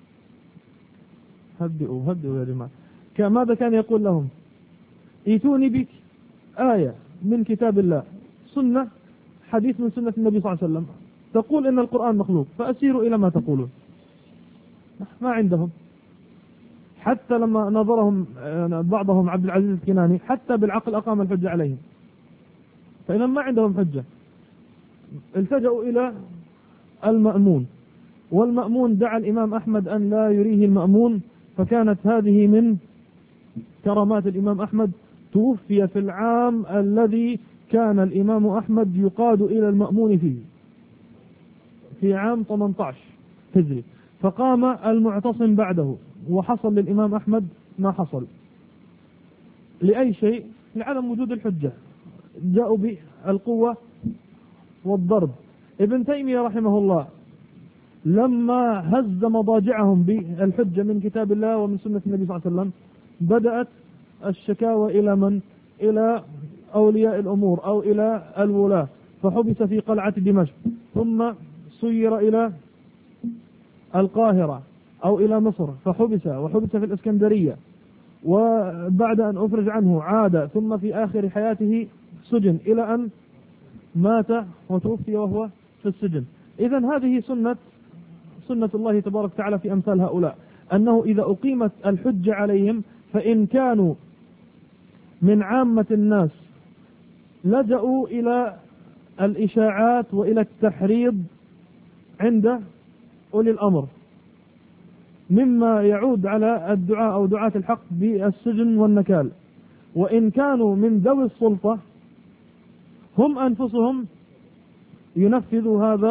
هدئوا يا جماعة. ماذا كان يقول لهم؟ ائتوني بك آية من كتاب الله، سنة، حديث من سنة النبي صلى الله عليه وسلم تقول إن القرآن مخلوق، فأسيروا إلى ما تقولون. ما عندهم. حتى لما نظرهم بعضهم عبد العزيز الكناني حتى بالعقل أقام الحجة عليهم، فإذا ما عندهم حجة. التجأوا إلى المأمون، والمأمون دعا الإمام أحمد أن لا يريه المأمون، فكانت هذه من كرامات الإمام أحمد. توفي في العام الذي كان الإمام أحمد يقاد إلى المأمون فيه، في عام 18 هجري، فقام المعتصم بعده، وحصل للإمام أحمد ما حصل. لأي شيء؟ لعدم وجود الحجة، جاءوا بالقوة والضرب. ابن تيمية رحمه الله لما هز مضاجعهم بالحجة من كتاب الله ومن سنة النبي صلى الله عليه وسلم، بدأت الشكاوى إلى من؟ إلى أولياء الأمور أو إلى الولاة، فحبس في قلعة دمشق، ثم سير إلى القاهرة أو إلى مصر وحبس في الإسكندرية، وبعد أن أفرج عنه عاد، ثم في آخر حياته سجن إلى أن مات وتوفي وهو في السجن. إذن هذه سنة الله تبارك وتعالى في أمثال هؤلاء، أنه إذا أقيمت الحجة عليهم فإن كانوا من عامة الناس لجأوا إلى الإشاعات وإلى التحريض عند أولي الأمر، مما يعود على الدعاء أو دعاة الحق بالسجن والنكال. وإن كانوا من ذوي السلطة هم أنفسهم ينفذوا هذا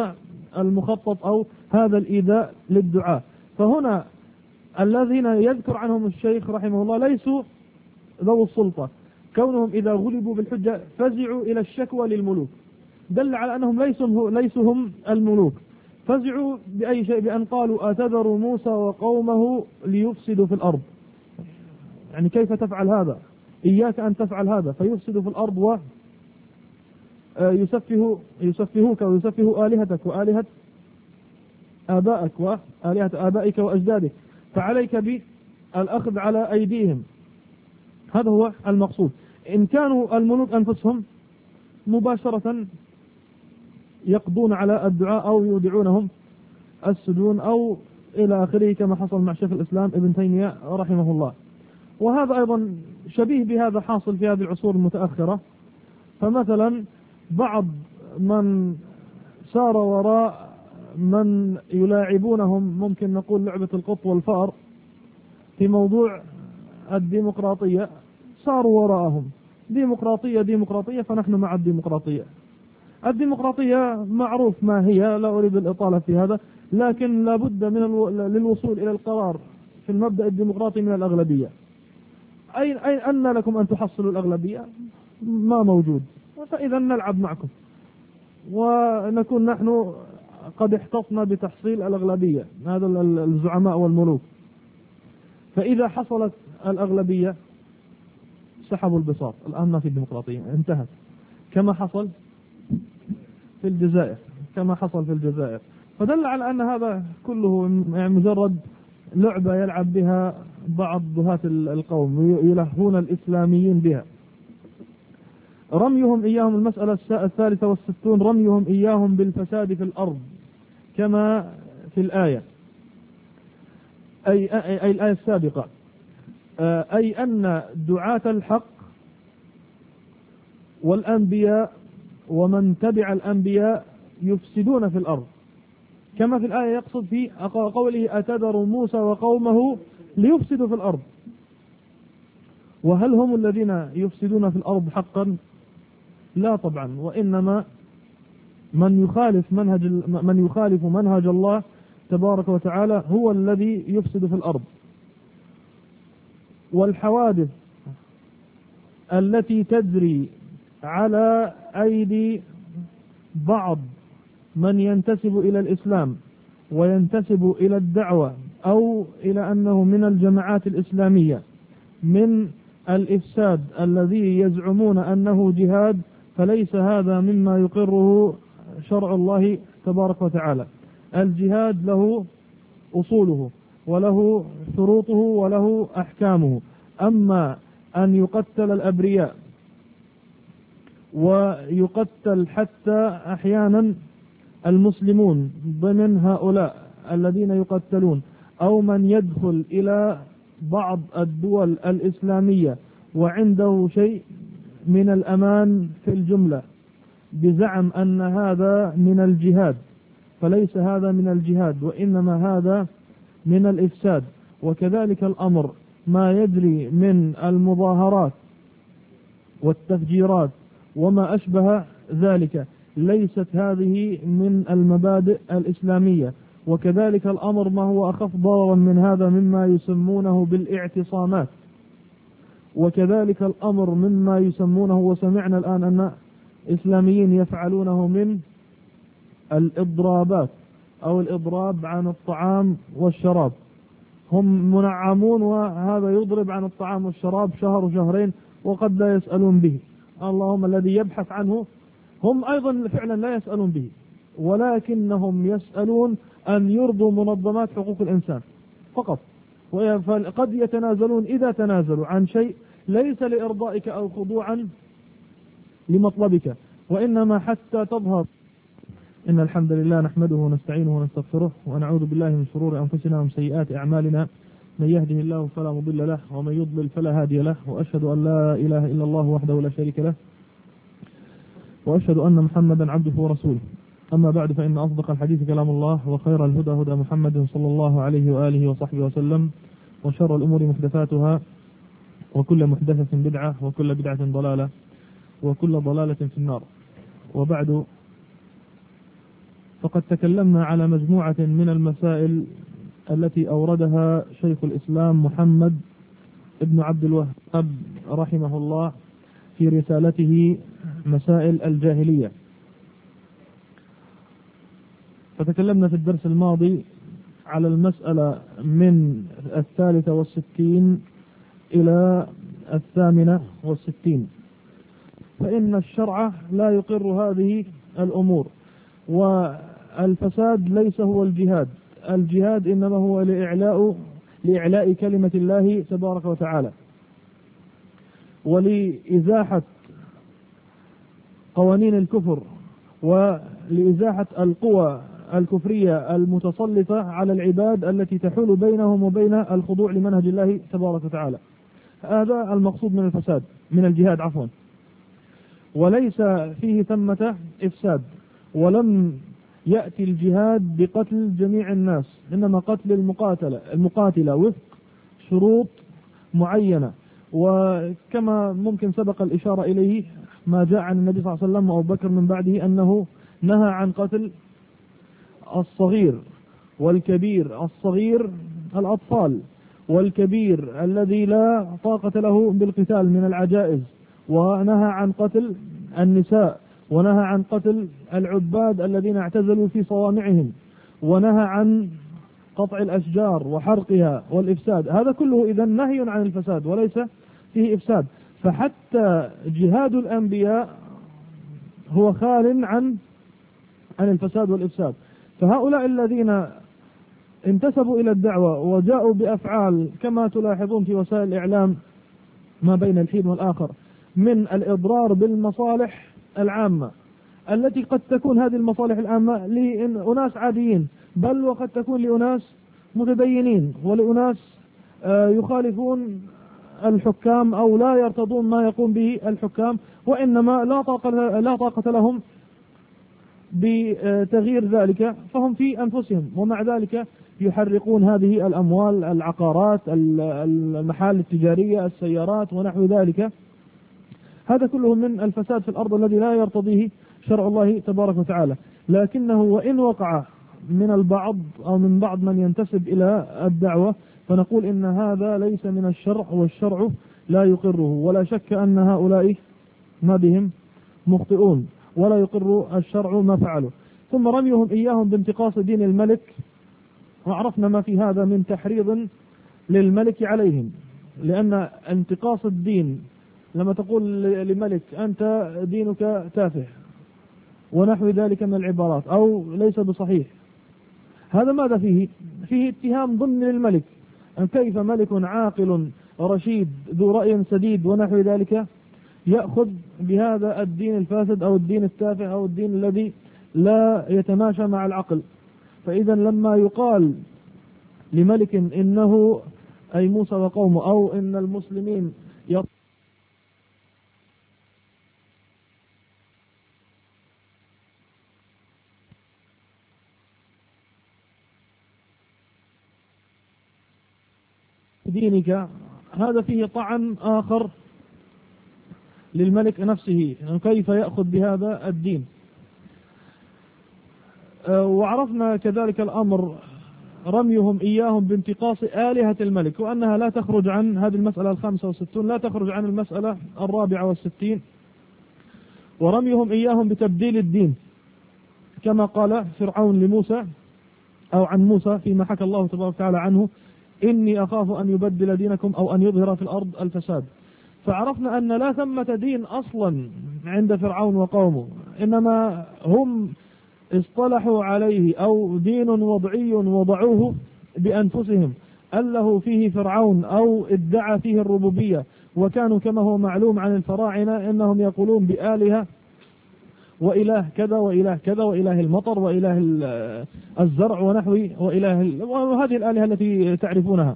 المخطط أو هذا الإيذاء للدعاء. فهنا الذين يذكر عنهم الشيخ رحمه الله ليسوا ذو السلطة، كونهم إذا غلبوا بالحجة فزعوا إلى الشكوى للملوك، دل على أنهم ليسوا هم الملوك. فزعوا بأي شيء؟ بأن قالوا أتذر موسى وقومه ليفسدوا في الأرض، يعني كيف تفعل هذا؟ إياك أن تفعل هذا، فيفسدوا في الأرض ويسفهوك ويسفهوا آلهتك وآلهة آبائك وآلهة آبائك وأجدادك، فعليك بالأخذ على أيديهم. هذا هو المقصود. إن كانوا الملوك أنفسهم مباشرة يقضون على الدعاء أو يودعونهم السجون أو إلى آخره، كما حصل مع شيخ الإسلام ابن تيمية رحمه الله. وهذا أيضا شبيه بهذا حاصل في هذه العصور المتأخرة. فمثلا بعض من سار وراء من يلاعبونهم، ممكن نقول لعبة القط والفار في موضوع الديمقراطية، صاروا وراءهم ديمقراطية فنحن مع الديمقراطية. الديمقراطية معروف ما هي، لا أريد الإطالة في هذا، لكن لابد للوصول إلى القرار في المبدأ الديمقراطي من الأغلبية. أين لكم أن تحصلوا الأغلبية؟ ما موجود. فإذا نلعب معكم ونكون نحن قد احتطنا بتحصيل الأغلبية، هذا الزعماء والملوك. فإذا حصلت الأغلبية سحبوا البساط، الآن ما في ديمقراطية، انتهت، كما حصل في الجزائر. فدل على أن هذا كله مجرد لعبة يلعب بها بعض ذهاة القوم، يلهون الإسلاميين بها. رميهم إياهم، المسألة 63، رميهم إياهم بالفساد في الأرض كما في الآية، أي الآية السابقة، أي أن دعاة الحق والأنبياء ومن تبع الأنبياء يفسدون في الأرض، كما في الآية يقصد في قوله أتذر موسى وقومه ليفسدوا في الأرض. وهل هم الذين يفسدون في الأرض حقا؟ لا طبعا، وإنما من يخالف منهج الله تبارك وتعالى هو الذي يفسد في الأرض. والحوادث التي تجري على أيدي بعض من ينتسب إلى الإسلام وينتسب إلى الدعوة أو إلى أنه من الجماعات الإسلامية من الإفساد الذي يزعمون أنه جهاد، فليس هذا مما يقره شرع الله تبارك وتعالى. الجهاد له أصوله وله شروطه وله أحكامه. أما أن يقتل الأبرياء ويقتل حتى أحيانا المسلمون ضمن هؤلاء الذين يقتلون، أو من يدخل إلى بعض الدول الإسلامية وعنده شيء من الأمان في الجملة بزعم أن هذا من الجهاد، فليس هذا من الجهاد، وإنما هذا من الإفساد. وكذلك الأمر ما يجري من المظاهرات والتفجيرات وما أشبه ذلك، ليست هذه من المبادئ الإسلامية. وكذلك الأمر ما هو أخف ضررا من هذا مما يسمونه بالاعتصامات، وكذلك الأمر مما يسمونه، وسمعنا الآن أن إسلاميين يفعلونه، من الإضرابات أو الإضراب عن الطعام والشراب. هم منعمون، وهذا يضرب عن الطعام والشراب شهر وشهرين وقد لا يسألون به. اللهم الذي يبحث عنه، هم أيضا فعلا لا يسألون به، ولكنهم يسألون أن يرضوا منظمات حقوق الإنسان فقط. فقد يتنازلون إذا تنازلوا عن شيء ليس لإرضائك أو خضوعا لمطلبك، وإنما حتى تظهر. إن الحمد لله نحمده ونستعينه ونستغفره ونعوذ بالله من شرور أنفسنا ومن سيئات أعمالنا، من يهده الله فلا مضل له ومن يضلل فلا هادي له، وأشهد أن لا إله إلا الله وحده لا شريك له، وأشهد أن محمدا عبده ورسوله. أما بعد، فإن أصدق الحديث كلام الله، وخير الهدى هدى محمد صلى الله عليه وآله وصحبه وسلم، وشر الأمور محدثاتها، وكل محدثة بدعة، وكل بدعة ضلالة، وكل ضلالة في النار. وبعد، فقد تكلمنا على مجموعة من المسائل التي أوردها شيخ الإسلام محمد ابن عبد الوهاب رحمه الله في رسالته مسائل الجاهلية. فتكلمنا في الدرس الماضي على المسألة من 63 إلى 68. فإن الشرع لا يقر هذه الأمور، والفساد ليس هو الجهاد. الجهاد إنما هو لإعلاء كلمة الله تبارك وتعالى، ولإزاحة قوانين الكفر، ولإزاحة القوى الكفرية المتسلطة على العباد التي تحول بينهم وبين الخضوع لمنهج الله تبارك وتعالى. هذا المقصود من الفساد، من الجهاد عفوا. وليس فيه ثمة إفساد، ولم يأتي الجهاد بقتل جميع الناس، إنما قتل المقاتلة وفق شروط معينة. وكما ممكن سبق الإشارة إليه ما جاء عن النبي صلى الله عليه وسلم وأبو بكر من بعده أنه نهى عن قتل الصغير والكبير. الصغير الأطفال، والكبير الذي لا طاقة له بالقتال من العجائز، ونهى عن قتل النساء، ونهى عن قتل العباد الذين اعتزلوا في صوامعهم، ونهى عن قطع الأشجار وحرقها والإفساد. هذا كله إذن نهي عن الفساد وليس فيه إفساد. فحتى جهاد الأنبياء هو خال عن الفساد والإفساد. فهؤلاء الذين انتسبوا إلى الدعوة وجاءوا بأفعال كما تلاحظون في وسائل الإعلام ما بين الحين والآخر من الإضرار بالمصالح العامة، التي قد تكون هذه المصالح العامة لأناس عاديين، بل وقد تكون لأناس متدينين، ولأناس يخالفون الحكام أو لا يرتضون ما يقوم به الحكام، وإنما لا طاقة لهم بتغيير ذلك، فهم في أنفسهم، ومع ذلك يحرقون هذه الأموال، العقارات، المحال التجارية، السيارات ونحو ذلك. هذا كله من الفساد في الأرض الذي لا يرتضيه شرع الله تبارك وتعالى. لكنه وإن وقع من البعض أو من بعض من ينتسب إلى الدعوة، فنقول إن هذا ليس من الشرع، والشرع لا يقره. ولا شك أن هؤلاء ما بهم مخطئون، ولا يقر الشرع ما فعلوا. ثم رميهم إياهم بانتقاص دين الملك، وعرفنا ما في هذا من تحريض للملك عليهم. لأن انتقاص الدين لما تقول لملك أنت دينك تافه ونحو ذلك من العبارات أو ليس بصحيح، هذا ماذا فيه؟ فيه اتهام ضمن للملك. أن كيف ملك عاقل رشيد ذو رأي سديد ونحو ذلك يأخذ بهذا الدين الفاسد أو الدين التافه أو الدين الذي لا يتماشى مع العقل. فإذا لما يقال لملك إنه أي موسى وقومه أو إن المسلمين دينك، هذا فيه طعن آخر للملك نفسه، كيف يأخذ بهذا الدين. وعرفنا كذلك الأمر رميهم إياهم بانتقاص آلهة الملك، وأنها لا تخرج عن هذه المسألة 65، لا تخرج عن المسألة 64. ورميهم إياهم بتبديل الدين، كما قال فرعون لموسى أو عن موسى فيما حكى الله تبارك وتعالى عنه: إني أخاف أن يبدل دينكم أو أن يظهر في الأرض الفساد. فعرفنا أن لا ثمة دين أصلا عند فرعون وقومه، إنما هم اصطلحوا عليه، أو دين وضعي وضعوه بأنفسهم أله فيه فرعون، أو ادعى فيه الربوبية. وكانوا كما هو معلوم عن الفراعنة إنهم يقولون بآلهة وإله كذا وإله كذا، وإله المطر وإله الزرع ونحوه، وهذه الآلهة التي تعرفونها.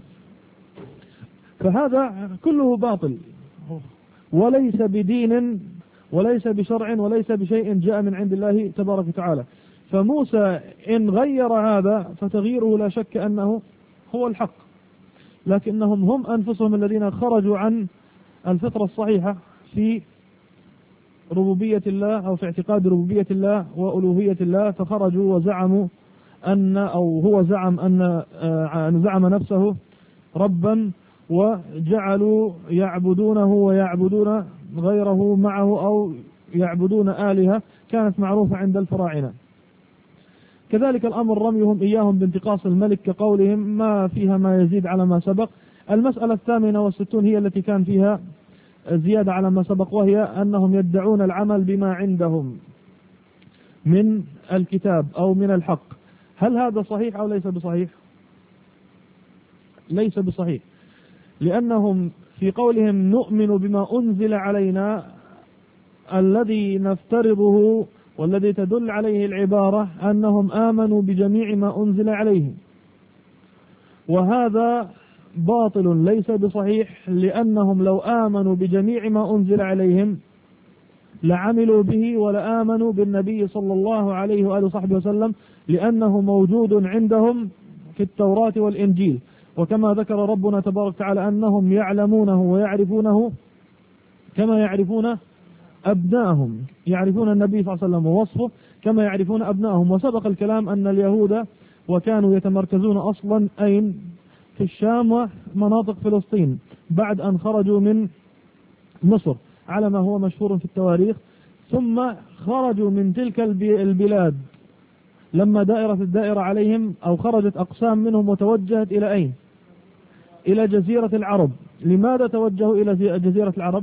فهذا كله باطل، وليس بدين وليس بشرع وليس بشيء جاء من عند الله تبارك وتعالى. فموسى إن غير هذا فتغييره لا شك أنه هو الحق، لكنهم هم أنفسهم الذين خرجوا عن الفطرة الصحيحة في ربوبية الله أو في اعتقاد ربوبية الله وألوهية الله، فخرجوا وزعموا هو زعم أن زعم نفسه ربا، وجعلوا يعبدونه ويعبدون غيره معه أو يعبدون آلهة كانت معروفة عند الفراعنة. كذلك الأمر رميهم إياهم بانتقاص الملك كقولهم ما فيها ما يزيد على ما سبق. المسألة 68 هي التي كان فيها زيادة على ما سبق، وهي أنهم يدعون العمل بما عندهم من الكتاب أو من الحق. هل هذا صحيح أو ليس بصحيح؟ ليس بصحيح، لأنهم في قولهم نؤمن بما أنزل علينا الذي نفترضه والذي تدل عليه العبارة أنهم آمنوا بجميع ما أنزل عليهم، وهذا باطل ليس بصحيح، لأنهم لو آمنوا بجميع ما أنزل عليهم لعملوا به ولآمنوا بالنبي صلى الله عليه وآله وصحبه وسلم، لأنه موجود عندهم في التوراة والإنجيل. وكما ذكر ربنا تبارك وتعالى أنهم يعلمونه ويعرفونه كما يعرفون أبنائهم، يعرفون النبي صلى الله عليه وسلم ووصفه كما يعرفون أبنائهم. وسبق الكلام أن اليهود وكانوا يتمركزون أصلا أين؟ في الشام ومناطق فلسطين بعد أن خرجوا من مصر على ما هو مشهور في التواريخ، ثم خرجوا من تلك البلاد لما الدائرة عليهم أو خرجت أقسام منهم وتوجهت إلى أين؟ إلى جزيرة العرب. لماذا توجهوا إلى جزيرة العرب؟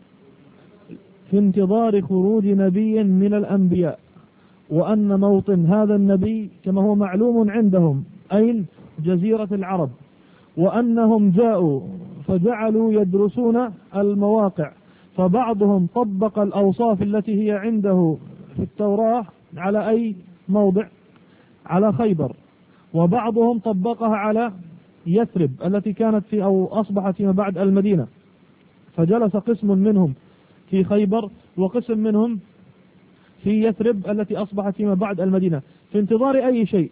في انتظار خروج نبي من الأنبياء، وأن موطن هذا النبي كما هو معلوم عندهم أين؟ جزيرة العرب، وأنهم جاءوا فجعلوا يدرسون المواقع، فبعضهم طبق الأوصاف التي هي عنده في التوراة على أي موضع؟ على خيبر، وبعضهم طبقها على يثرب التي كانت في أو أصبحت فيما بعد المدينة، فجلس قسم منهم في خيبر وقسم منهم في يثرب التي أصبحت فيما بعد المدينة، في انتظار أي شيء؟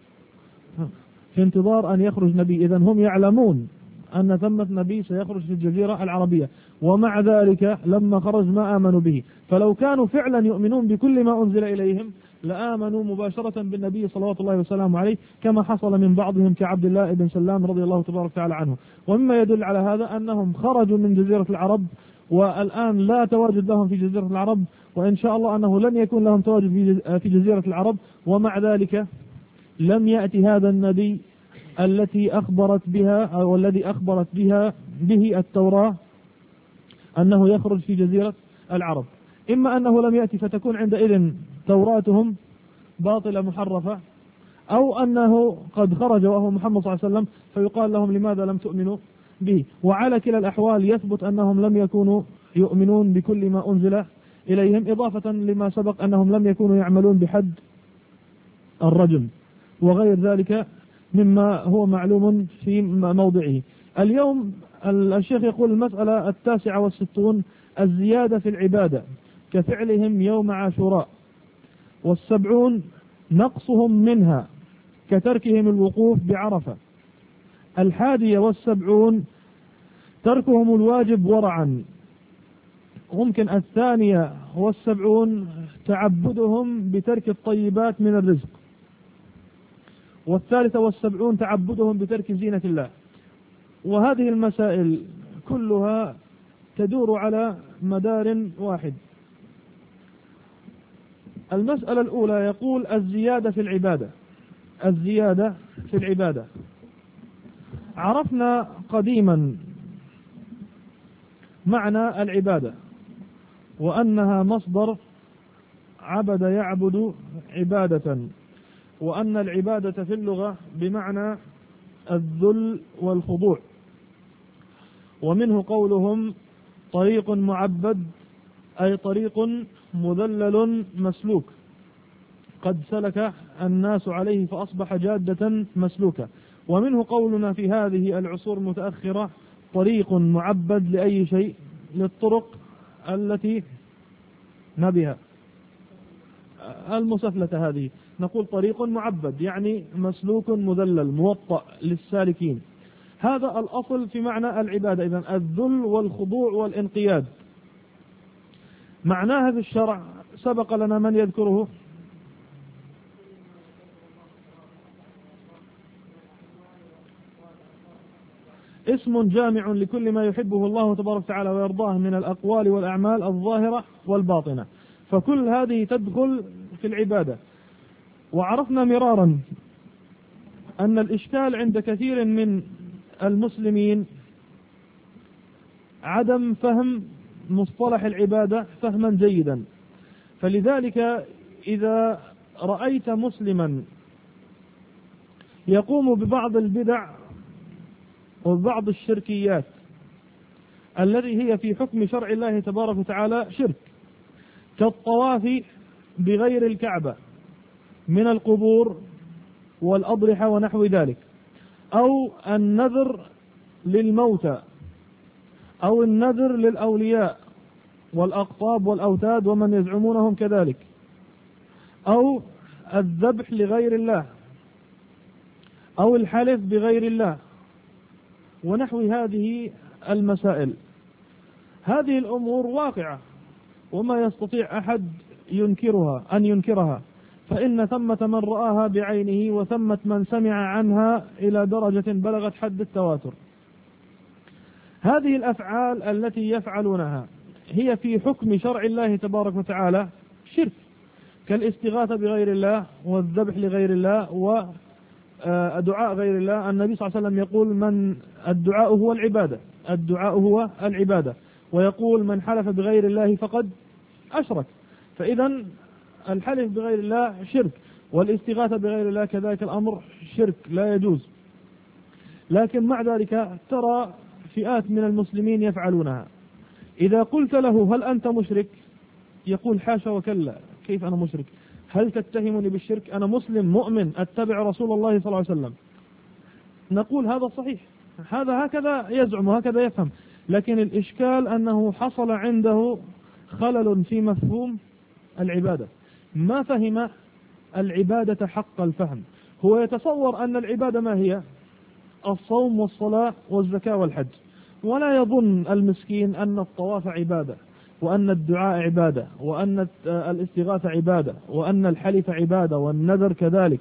في انتظار أن يخرج نبي. إذن هم يعلمون أن ثمة نبي سيخرج في الجزيرة العربية، ومع ذلك لما خرج ما آمنوا به. فلو كانوا فعلا يؤمنون بكل ما أنزل إليهم لآمنوا مباشرة بالنبي صلوات الله وسلامه عليه، كما حصل من بعضهم كعبد الله بن سلام رضي الله تبارك وتعالى عنه. ومما يدل على هذا أنهم خرجوا من جزيرة العرب والآن لا تواجد لهم في جزيرة العرب، وإن شاء الله أنه لن يكون لهم تواجد في جزيرة العرب، ومع ذلك لم يأتي هذا النبي التي أخبرت بها أو الذي أخبرت به التوراة أنه يخرج في جزيرة العرب. إما أنه لم يأتي فتكون عندئذ توراتهم باطلة محرفة، أو أنه قد خرج وهو محمد صلى الله عليه وسلم فيقال لهم لماذا لم تؤمنوا به. وعلى كلا الأحوال يثبت أنهم لم يكونوا يؤمنون بكل ما أنزل إليهم، إضافة لما سبق أنهم لم يكونوا يعملون بحد الرجم وغير ذلك مما هو معلوم في موضعه. اليوم الشيخ يقول المسألة 69 الزيادة في العبادة كفعلهم يوم عاشوراء، 70 نقصهم منها كتركهم الوقوف بعرفة، 71 تركهم الواجب ورعا، ممكن 72 تعبدهم بترك الطيبات من الرزق، 73 تعبدهم بترك زينة الله. وهذه المسائل كلها تدور على مدار واحد. المسألة الأولى يقول الزيادة في العبادة. الزيادة في العبادة عرفنا قديما معنى العبادة، وأنها مصدر عبد يعبد عبادة، وأن العبادة في اللغة بمعنى الذل والخضوع. ومنه قولهم طريق معبد أي طريق مذلل مسلوك قد سلك الناس عليه فأصبح جادة مسلوكة. ومنه قولنا في هذه العصور المتأخرة طريق معبد لأي شيء؟ للطرق التي نبها المسفلة هذه، نقول طريق معبد يعني مسلوك مذلل موطأ للسالكين. هذا الأصل في معنى العبادة، إذن الذل والخضوع والانقياد. معناها في الشرع سبق لنا من يذكره. اسم جامع لكل ما يحبه الله تبارك وتعالى ويرضاه من الأقوال والأعمال الظاهرة والباطنة، فكل هذه تدخل في العبادة. وعرفنا مرارا أن الإشكال عند كثير من المسلمين عدم فهم مصطلح العبادة فهما جيدا، فلذلك إذا رأيت مسلما يقوم ببعض البدع وبعض الشركيات التي هي في حكم شرع الله تبارك وتعالى شرك، كالطواف بغير الكعبة من القبور والأضرحة ونحو ذلك، أو النذر للموتى، أو النذر للأولياء والأقطاب والأوتاد ومن يزعمونهم كذلك، أو الذبح لغير الله، أو الحلف بغير الله، ونحو هذه المسائل. هذه الأمور واقعة وما يستطيع أحد أن ينكرها، فإن ثمة من رآها بعينه وثمة من سمع عنها إلى درجة بلغت حد التواتر. هذه الأفعال التي يفعلونها هي في حكم شرع الله تبارك وتعالى شرك، كالاستغاثة بغير الله والذبح لغير الله ودعاء غير الله. النبي صلى الله عليه وسلم يقول من الدعاء هو العبادة، الدعاء هو العبادة، ويقول من حلف بغير الله فقد أشرك. فإذا الحلف بغير الله شرك، والاستغاثة بغير الله كذلك الأمر شرك لا يجوز. لكن مع ذلك ترى فئات من المسلمين يفعلونها. إذا قلت له هل أنت مشرك؟ يقول حاشا وكلا، كيف أنا مشرك؟ هل تتهمني بالشرك؟ أنا مسلم مؤمن أتبع رسول الله صلى الله عليه وسلم. نقول هذا صحيح، هذا هكذا يزعم وهكذا يفهم، لكن الإشكال أنه حصل عنده خلل في مفهوم العبادة، ما فهم العبادة حق الفهم. هو يتصور أن العبادة ما هي؟ الصوم والصلاة والزكاة والحج، ولا يظن المسكين أن الطواف عبادة، وأن الدعاء عبادة، وأن الاستغاثة عبادة، وأن الحلف عبادة، والنذر كذلك،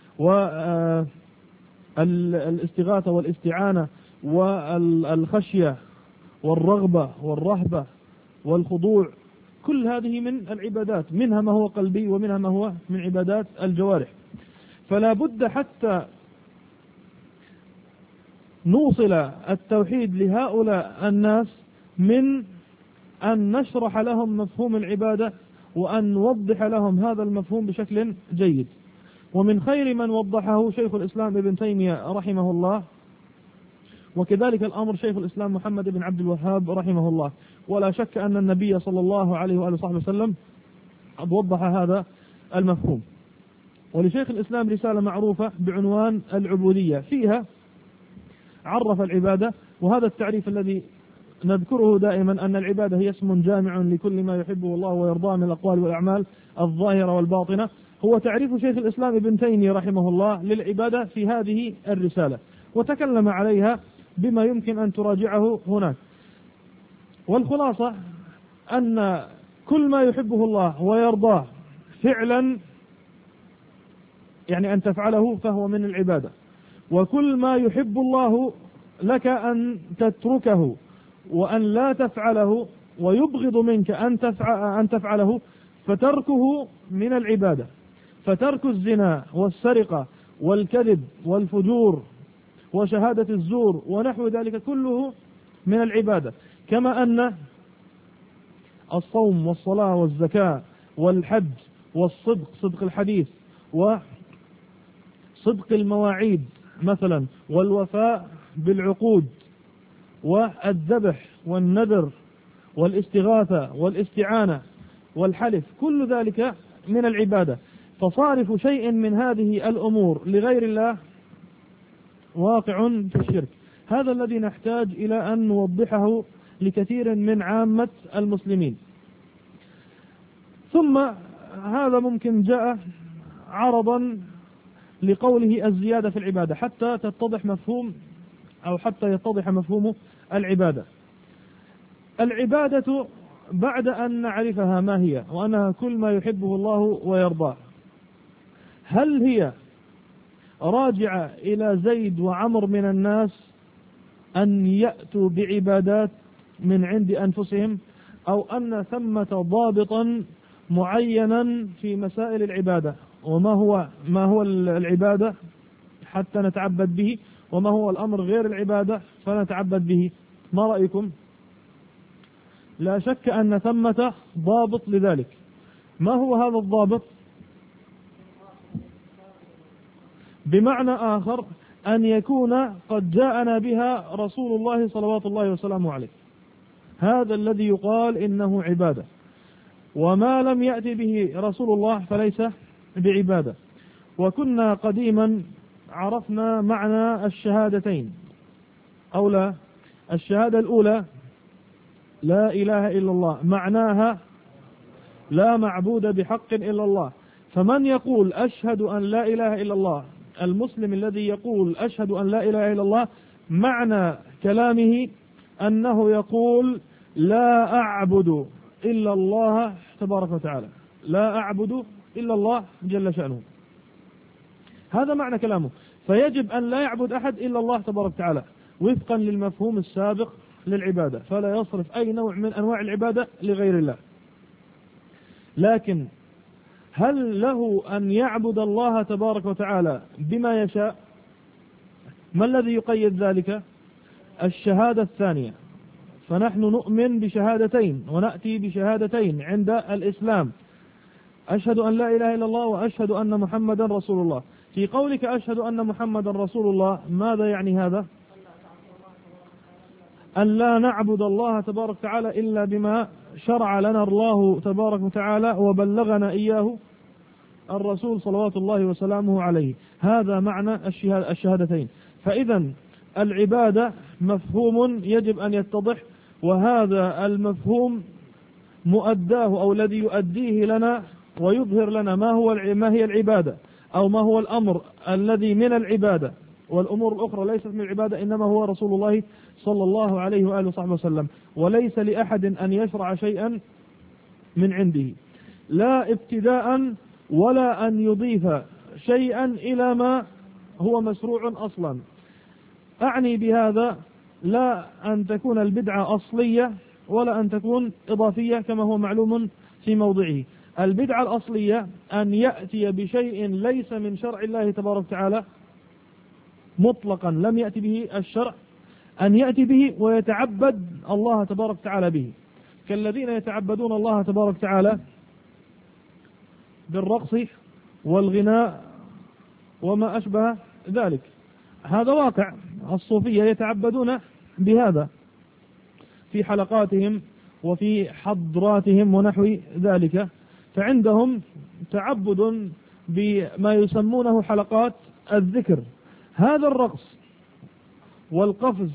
والاستغاثة والاستعانة والخشية والرغبة والرهبة والخضوع، كل هذه من العبادات، منها ما هو قلبي ومنها ما هو من عبادات الجوارح. فلا بد حتى نوصل التوحيد لهؤلاء الناس من أن نشرح لهم مفهوم العبادة وأن نوضح لهم هذا المفهوم بشكل جيد. ومن خير من وضحه شيخ الإسلام ابن تيمية رحمه الله، وكذلك الأمر شيخ الإسلام محمد بن عبد الوهاب رحمه الله. ولا شك أن النبي صلى الله عليه وآله وصحبه وسلم قد وضح هذا المفهوم. ولشيخ الإسلام رسالة معروفة بعنوان العبودية، فيها عرف العبادة، وهذا التعريف الذي نذكره دائما، أن العبادة هي اسم جامع لكل ما يحبه الله ويرضاه من الأقوال والأعمال الظاهرة والباطنة. هو تعريف شيخ الإسلام ابن تيمية رحمه الله للعبادة في هذه الرسالة، وتكلم عليها بما يمكن أن تراجعه هناك. والخلاصة أن كل ما يحبه الله ويرضاه فعلا، يعني أن تفعله، فهو من العبادة. وكل ما يحب الله لك أن تتركه وأن لا تفعله، ويبغض منك أن تفعله، فتركه من العبادة. فترك الزنا والسرقة والكذب والفجور وشهادة الزور ونحو ذلك كله من العبادة. كما أن الصوم والصلاة والزكاة والحج والصدق، صدق الحديث وصدق المواعيد مثلا، والوفاء بالعقود، والذبح والنذر والاستغاثة والاستعانة والحلف، كل ذلك من العبادة. فصارف شيء من هذه الأمور لغير الله واقع في الشرك. هذا الذي نحتاج إلى أن نوضحه لكثير من عامة المسلمين. ثم هذا ممكن جاء عرضا لقوله الزيادة في العبادة حتى تتضح مفهوم، أو حتى يتضح مفهوم العبادة. العبادة بعد أن نعرفها ما هي وأنها كل ما يحبه الله ويرضاه، هل هي راجعة إلى زيد وعمر من الناس أن يأتوا بعبادات من عند أنفسهم، أو أن ثمة ضابطا معينا في مسائل العبادة، ما هو العبادة حتى نتعبد به، وما هو الأمر غير العبادة فنتعبد به؟ ما رأيكم؟ لا شك أن ثمة ضابط لذلك. ما هو هذا الضابط؟ بمعنى آخر أن يكون قد جاءنا بها رسول الله صلوات الله وسلامه عليه، هذا الذي يقال إنه عبادة. وما لم يأتي به رسول الله فليس بعبادة. وكنا قديما عرفنا معنى الشهادتين، أو لا، الشهادة الأولى لا إله إلا الله، معناها لا معبود بحق إلا الله. فمن يقول أشهد أن لا إله إلا الله، المسلم الذي يقول أشهد أن لا إله إلا الله، معنى كلامه أنه يقول لا أعبد إلا الله تبارك وتعالى، لا أعبد إلا الله جل شأنه، هذا معنى كلامه. فيجب أن لا يعبد أحد إلا الله تبارك وتعالى وفقا للمفهوم السابق للعبادة، فلا يصرف أي نوع من أنواع العبادة لغير الله. لكن هل له أن يعبد الله تبارك وتعالى بما يشاء؟ ما الذي يقيد ذلك؟ الشهادة الثانية. فنحن نؤمن بشهادتين ونأتي بشهادتين عند الإسلام، أشهد أن لا إله إلا الله وأشهد أن محمدا رسول الله. في قولك أشهد أن محمدا رسول الله ماذا يعني هذا؟ أن لا نعبد الله تبارك وتعالى إلا بما شرع لنا الله تبارك وتعالى وبلغنا إياه الرسول صلوات الله وسلامه عليه، هذا معنى الشهادتين. فإذا العبادة مفهوم يجب أن يتضح، وهذا المفهوم مؤداه أو الذي يؤديه لنا ويظهر لنا ما هي العبادة، أو ما هو الأمر الذي من العبادة، والأمور الأخرى ليست من العبادة، إنما هو رسول الله صلى الله عليه وآله وصحبه وسلم. وليس لأحد أن يشرع شيئا من عنده، لا ابتداء ولا أن يضيف شيئا إلى ما هو مشروع أصلا. أعني بهذا لا أن تكون البدعة أصلية ولا أن تكون إضافية كما هو معلوم في موضعه. البدعة الأصلية أن يأتي بشيء ليس من شرع الله تبارك وتعالى مطلقا، لم يأتي به الشرع، أن يأتي به ويتعبد الله تبارك وتعالى به، كالذين يتعبدون الله تبارك وتعالى بالرقص والغناء وما أشبه ذلك. هذا واقع، الصوفية يتعبدون بهذا في حلقاتهم وفي حضراتهم ونحو ذلك، فعندهم تعبد بما يسمونه حلقات الذكر. هذا الرقص والقفز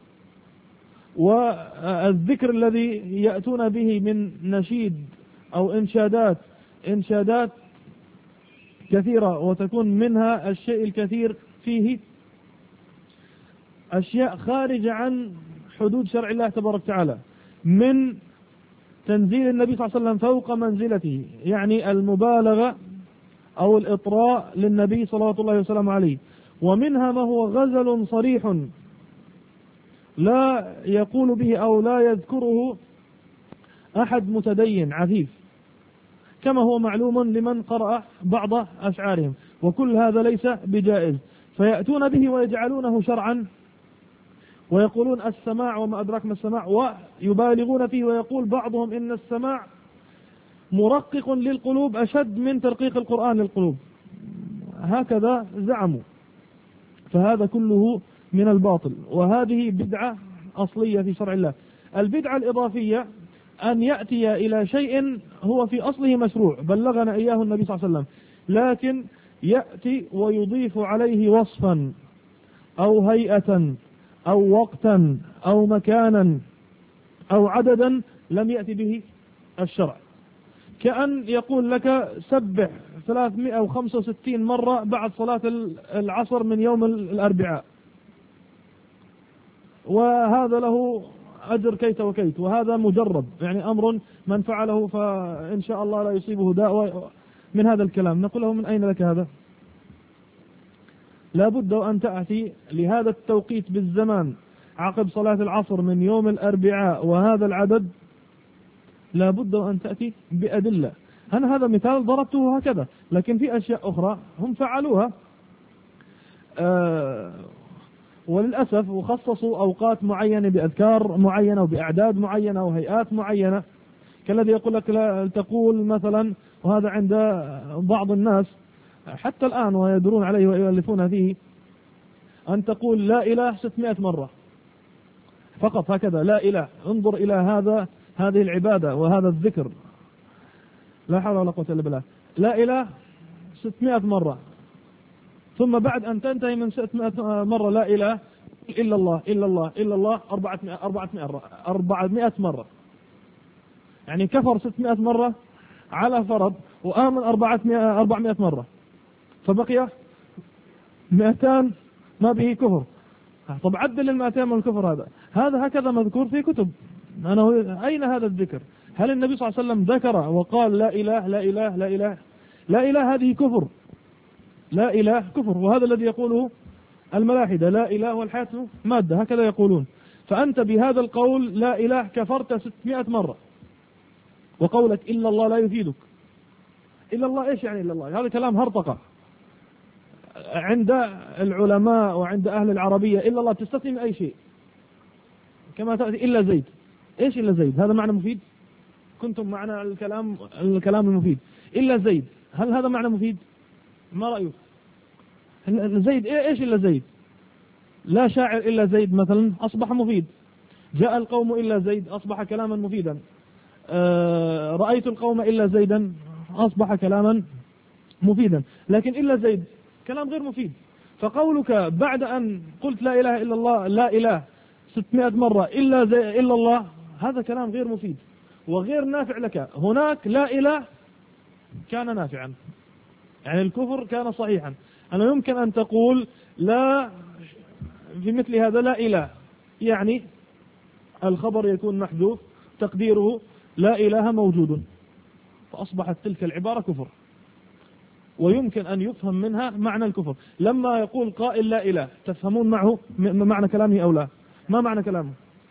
والذكر الذي يأتون به من نشيد أو إنشادات كثيرة، وتكون منها الشيء الكثير فيه أشياء خارجة عن حدود شرع الله تبارك وتعالى، من تنزيل النبي صلى الله عليه وسلم فوق منزلته، يعني المبالغة أو الإطراء للنبي صلى الله عليه وسلم عليه. ومنها ما هو غزل صريح لا يقول به أو لا يذكره أحد متدين عفيف، كما هو معلوم لمن قرأ بعض أشعارهم، وكل هذا ليس بجائز. فيأتون به ويجعلونه شرعا ويقولون السماع وما أدراك ما السماع، ويبالغون فيه، ويقول بعضهم إن السماع مرقق للقلوب أشد من ترقيق القرآن للقلوب، هكذا زعموا. فهذا كله من الباطل، وهذه بدعة أصلية في شرع الله. البدعة الإضافية أن يأتي إلى شيء هو في أصله مشروع بلغنا إياه النبي صلى الله عليه وسلم، لكن يأتي ويضيف عليه وصفا أو هيئة أو وقتا أو مكانا أو عددا لم يأتي به الشرع، كأن يقول لك سبح 365 مرة بعد صلاة العصر من يوم الأربعاء، وهذا له أجر كيت وكيت، وهذا مجرب، يعني أمر من فعله فإن شاء الله لا يصيبه داء من هذا الكلام. نقول له من أين لك هذا؟ لا بد أن تأتي لهذا التوقيت بالزمان عقب صلاة العصر من يوم الأربعاء وهذا العدد، لا بد أن تأتي بأدلة. أنا هذا مثال ضربته هكذا، لكن في أشياء أخرى هم فعلوها وللأسف، وخصصوا أوقات معينة بأذكار معينة وبأعداد معينة وهيئات معينة، كالذي يقول لك لا تقول مثلا، وهذا عند بعض الناس حتى الآن ويدرون عليه ويؤلفون فيه، أن تقول لا إله 600 مرة فقط هكذا، لا إله. انظر إلى هذه العبادة وهذا الذكر، لا حول ولا قوة إلا بالله، لا إله 600 مرة، ثم بعد أن تنتهي من 600 مرة لا إله إلا الله إلا الله إلا الله 400 مرة، يعني كفر 600 مرة على فرض، وآمن 400 مرة، فبقي 200 ما به كفر. طب عدل 200 من الكفر، هذا هكذا مذكور في كتب. أين هذا الذكر؟ هل النبي صلى الله عليه وسلم ذكر وقال لا إله لا إله لا إله؟ لا إله هذه كفر، لا إله كفر، وهذا الذي يقوله الملاحدة، لا إله والحياة مادة، هكذا يقولون. فأنت بهذا القول لا إله كفرت 600 مرة، وقولك إلا الله لا يفيدك. إلا الله إيش يعني إلا الله؟ هذا كلام هرطقة عند العلماء وعند أهل العربية. إلا الله تستثني من أي شيء، كما تأتي إلا زيد. إيش إلا زيد؟ هذا معنى مفيد؟ كنتم معنا الكلام المفيد. إلا زيد، هل هذا معنى مفيد؟ ما رأيك؟ زيد إيش إلا زيد؟ لا شاعر إلا زيد مثلا أصبح مفيد، جاء القوم إلا زيد أصبح كلاما مفيدا، رأيت القوم إلا زيدا أصبح كلاما مفيدا، لكن إلا زيد كلام غير مفيد. فقولك بعد أن قلت لا إله إلا الله لا إله 600 مرة إلا الله، هذا كلام غير مفيد وغير نافع لك. هناك لا إله كان نافعا، يعني الكفر كان صحيحا. أنا يمكن أن تقول لا في مثل هذا لا إله، يعني الخبر يكون محذوف تقديره لا إله موجود، فأصبحت تلك العبارة كفر، ويمكن أن يفهم منها معنى الكفر. لما يقول قائل لا إله، تفهمون معه معنى كلامه أو لا؟ ما معنى كلامه؟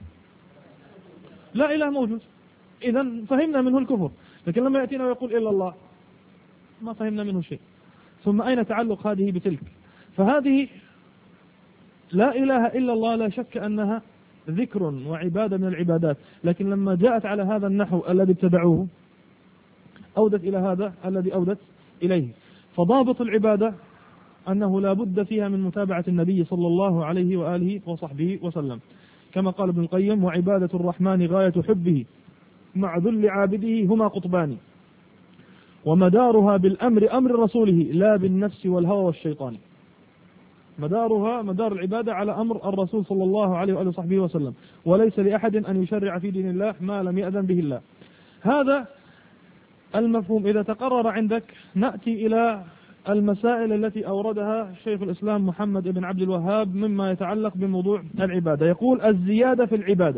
لا إله موجود، إذا فهمنا منه الكفر. لكن لما يأتينا ويقول إلا الله ما فهمنا منه شيء. ثم أين تعلق هذه بتلك؟ فهذه لا إله إلا الله لا شك أنها ذكر وعبادة من العبادات، لكن لما جاءت على هذا النحو الذي ابتدعوه أودت إلى هذا الذي أودت إليه. فضابط العبادة أنه لا بد فيها من متابعة النبي صلى الله عليه وآله وصحبه وسلم، كما قال ابن القيم: وعبادة الرحمن غاية حبه مع ذل عابده هما قطبان، ومدارها بالأمر أمر رسوله لا بالنفس والهوى والشيطان. مدار العبادة على أمر الرسول صلى الله عليه وآله وصحبه وسلم، وليس لأحد أن يشرع في دين الله ما لم يأذن به الله. هذا المفهوم إذا تقرر عندك، نأتي إلى المسائل التي أوردها شيخ الإسلام محمد بن عبد الوهاب مما يتعلق بموضوع العبادة. يقول: الزيادة في العبادة.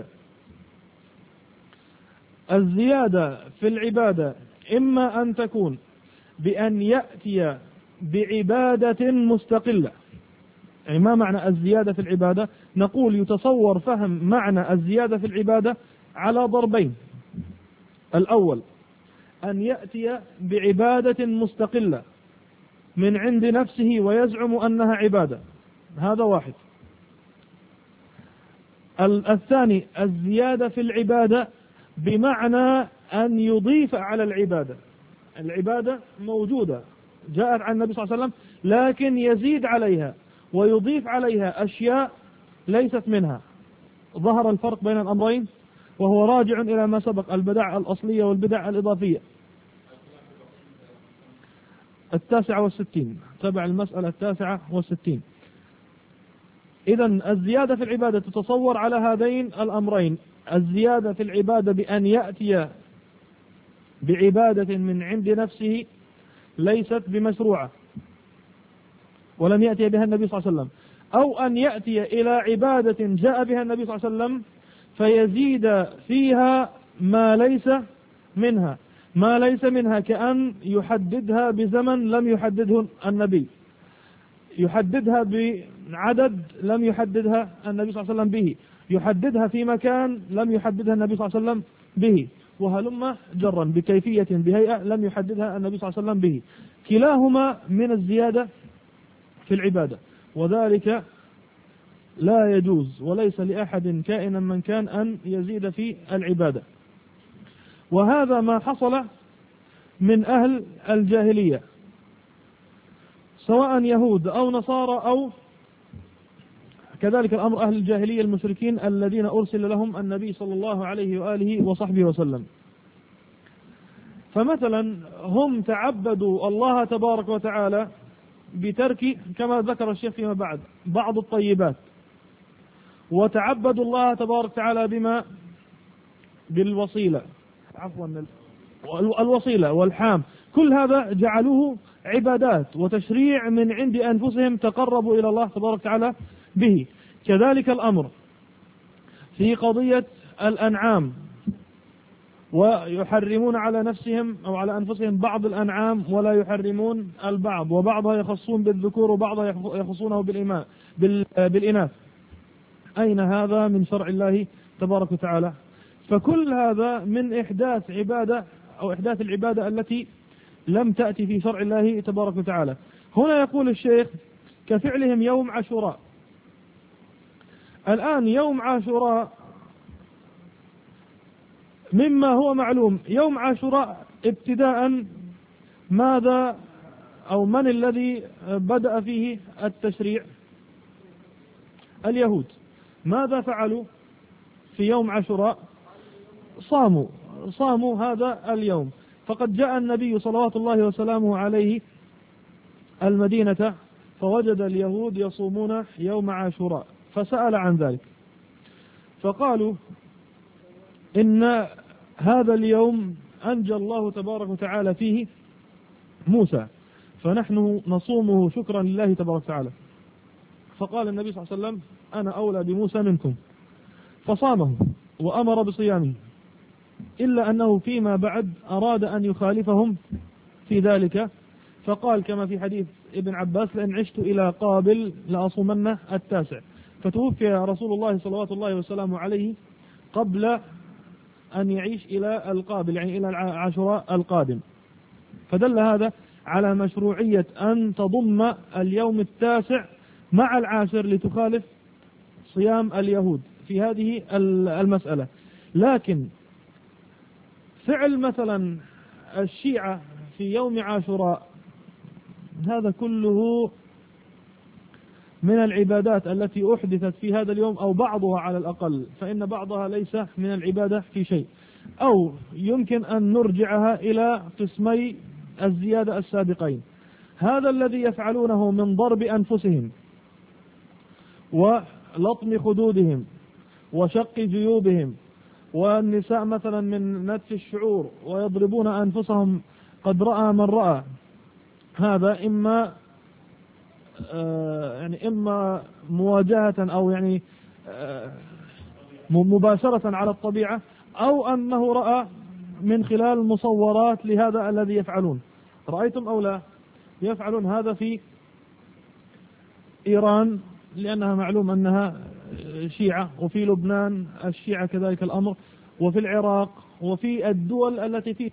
الزيادة في العبادة إما أن تكون بأن يأتي بعبادة مستقلة. يعني ما معنى الزيادة في العبادة؟ نقول يتصور فهم معنى الزيادة في العبادة على ضربين: الأول أن يأتي بعبادة مستقلة من عند نفسه ويزعم أنها عبادة، هذا واحد. الثاني الزيادة في العبادة بمعنى أن يضيف على العبادة. العبادة موجودة جاءت عن النبي صلى الله عليه وسلم، لكن يزيد عليها ويضيف عليها أشياء ليست منها. ظهر الفرق بين الأمرين وهو راجع إلى ما سبق: البدع الأصلية والبدع الإضافية. 69 تبع المسألة 69. إذن الزيادة في العبادة تتصور على هذين الأمرين: الزيادة في العبادة بأن يأتي بعبادة من عند نفسه ليست بمشروعة ولم يأتي بها النبي صلى الله عليه وسلم، أو أن يأتي إلى عبادة جاء بها النبي صلى الله عليه وسلم فيزيد فيها ما ليس منها، ما ليس منها كأن يحددها بزمن لم يحدده النبي، يحددها بعدد لم يحددها النبي صلى الله عليه وسلم به، يحددها في مكان لم يحددها النبي صلى الله عليه وسلم به، وهلم جرا بكيفية بهيئة لم يحددها النبي صلى الله عليه وسلم به. كلاهما من الزيادة في العبادة، وذلك لا يجوز وليس لأحد كائنا من كان أن يزيد في العبادة. وهذا ما حصل من أهل الجاهلية سواء يهود أو نصارى، أو كذلك الأمر أهل الجاهلية المشركين الذين أرسل لهم النبي صلى الله عليه وآله وصحبه وسلم. فمثلا هم تعبدوا الله تبارك وتعالى بترك كما ذكر الشيخ فيما بعد بعض الطيبات، وتعبدوا الله تبارك وتعالى بما بالوصيلة الوصيلة والحام، كل هذا جعلوه عبادات وتشريع من عند أنفسهم تقربوا إلى الله تبارك وتعالى به. كذلك الأمر في قضية الأنعام، ويحرمون على نفسهم أو على أنفسهم بعض الأنعام ولا يحرمون البعض، وبعضها يخصون بالذكور وبعضها يخصونه بالإناث. أين هذا من شرع الله تبارك وتعالى؟ فكل هذا من إحداث عبادة أو إحداث العبادة التي لم تأتي في شرع الله تبارك وتعالى. هنا يقول الشيخ كفعلهم يوم عاشوراء. الآن يوم عاشوراء مما هو معلوم، يوم عاشوراء ابتداء ماذا أو من الذي بدأ فيه التشريع؟ اليهود. ماذا فعلوا في يوم عاشوراء؟ صاموا هذا اليوم. فقد جاء النبي صلوات الله وسلامه عليه المدينة فوجد اليهود يصومون يوم عاشوراء، فسأل عن ذلك، فقالوا إن هذا اليوم أنجى الله تبارك وتعالى فيه موسى، فنحن نصومه شكرا لله تبارك وتعالى. فقال النبي صلى الله عليه وسلم أنا أولى بموسى منكم، فصامه وأمر بصيامه، إلا أنه فيما بعد أراد أن يخالفهم في ذلك، فقال كما في حديث ابن عباس لأن عشت إلى قابل لأصومن التاسع، فتوفي رسول الله صلوات الله وسلامه عليه قبل أن يعيش إلى القابل، يعني إلى عاشوراء القادم. فدل هذا على مشروعية أن تضم اليوم التاسع مع العاشر لتخالف صيام اليهود في هذه المسألة. لكن فعل مثلا الشيعة في يوم عاشوراء هذا كله من العبادات التي أحدثت في هذا اليوم، أو بعضها على الأقل، فإن بعضها ليس من العبادة في شيء، أو يمكن أن نرجعها إلى قسمي الزيادة السابقين. هذا الذي يفعلونه من ضرب أنفسهم ولطم خدودهم وشق جيوبهم، والنساء مثلا من نتف الشعور ويضربون أنفسهم قد رأى من رأى، هذا إما مواجهة أو يعني مباشرة على الطبيعة، أو أنه رأى من خلال مصورات لهذا الذي يفعلون. رأيتم أو لا؟ يفعلون هذا في إيران لأنها معلوم أنها شيعة، وفي لبنان الشيعة كذلك الأمر، وفي العراق، وفي الدول التي فيه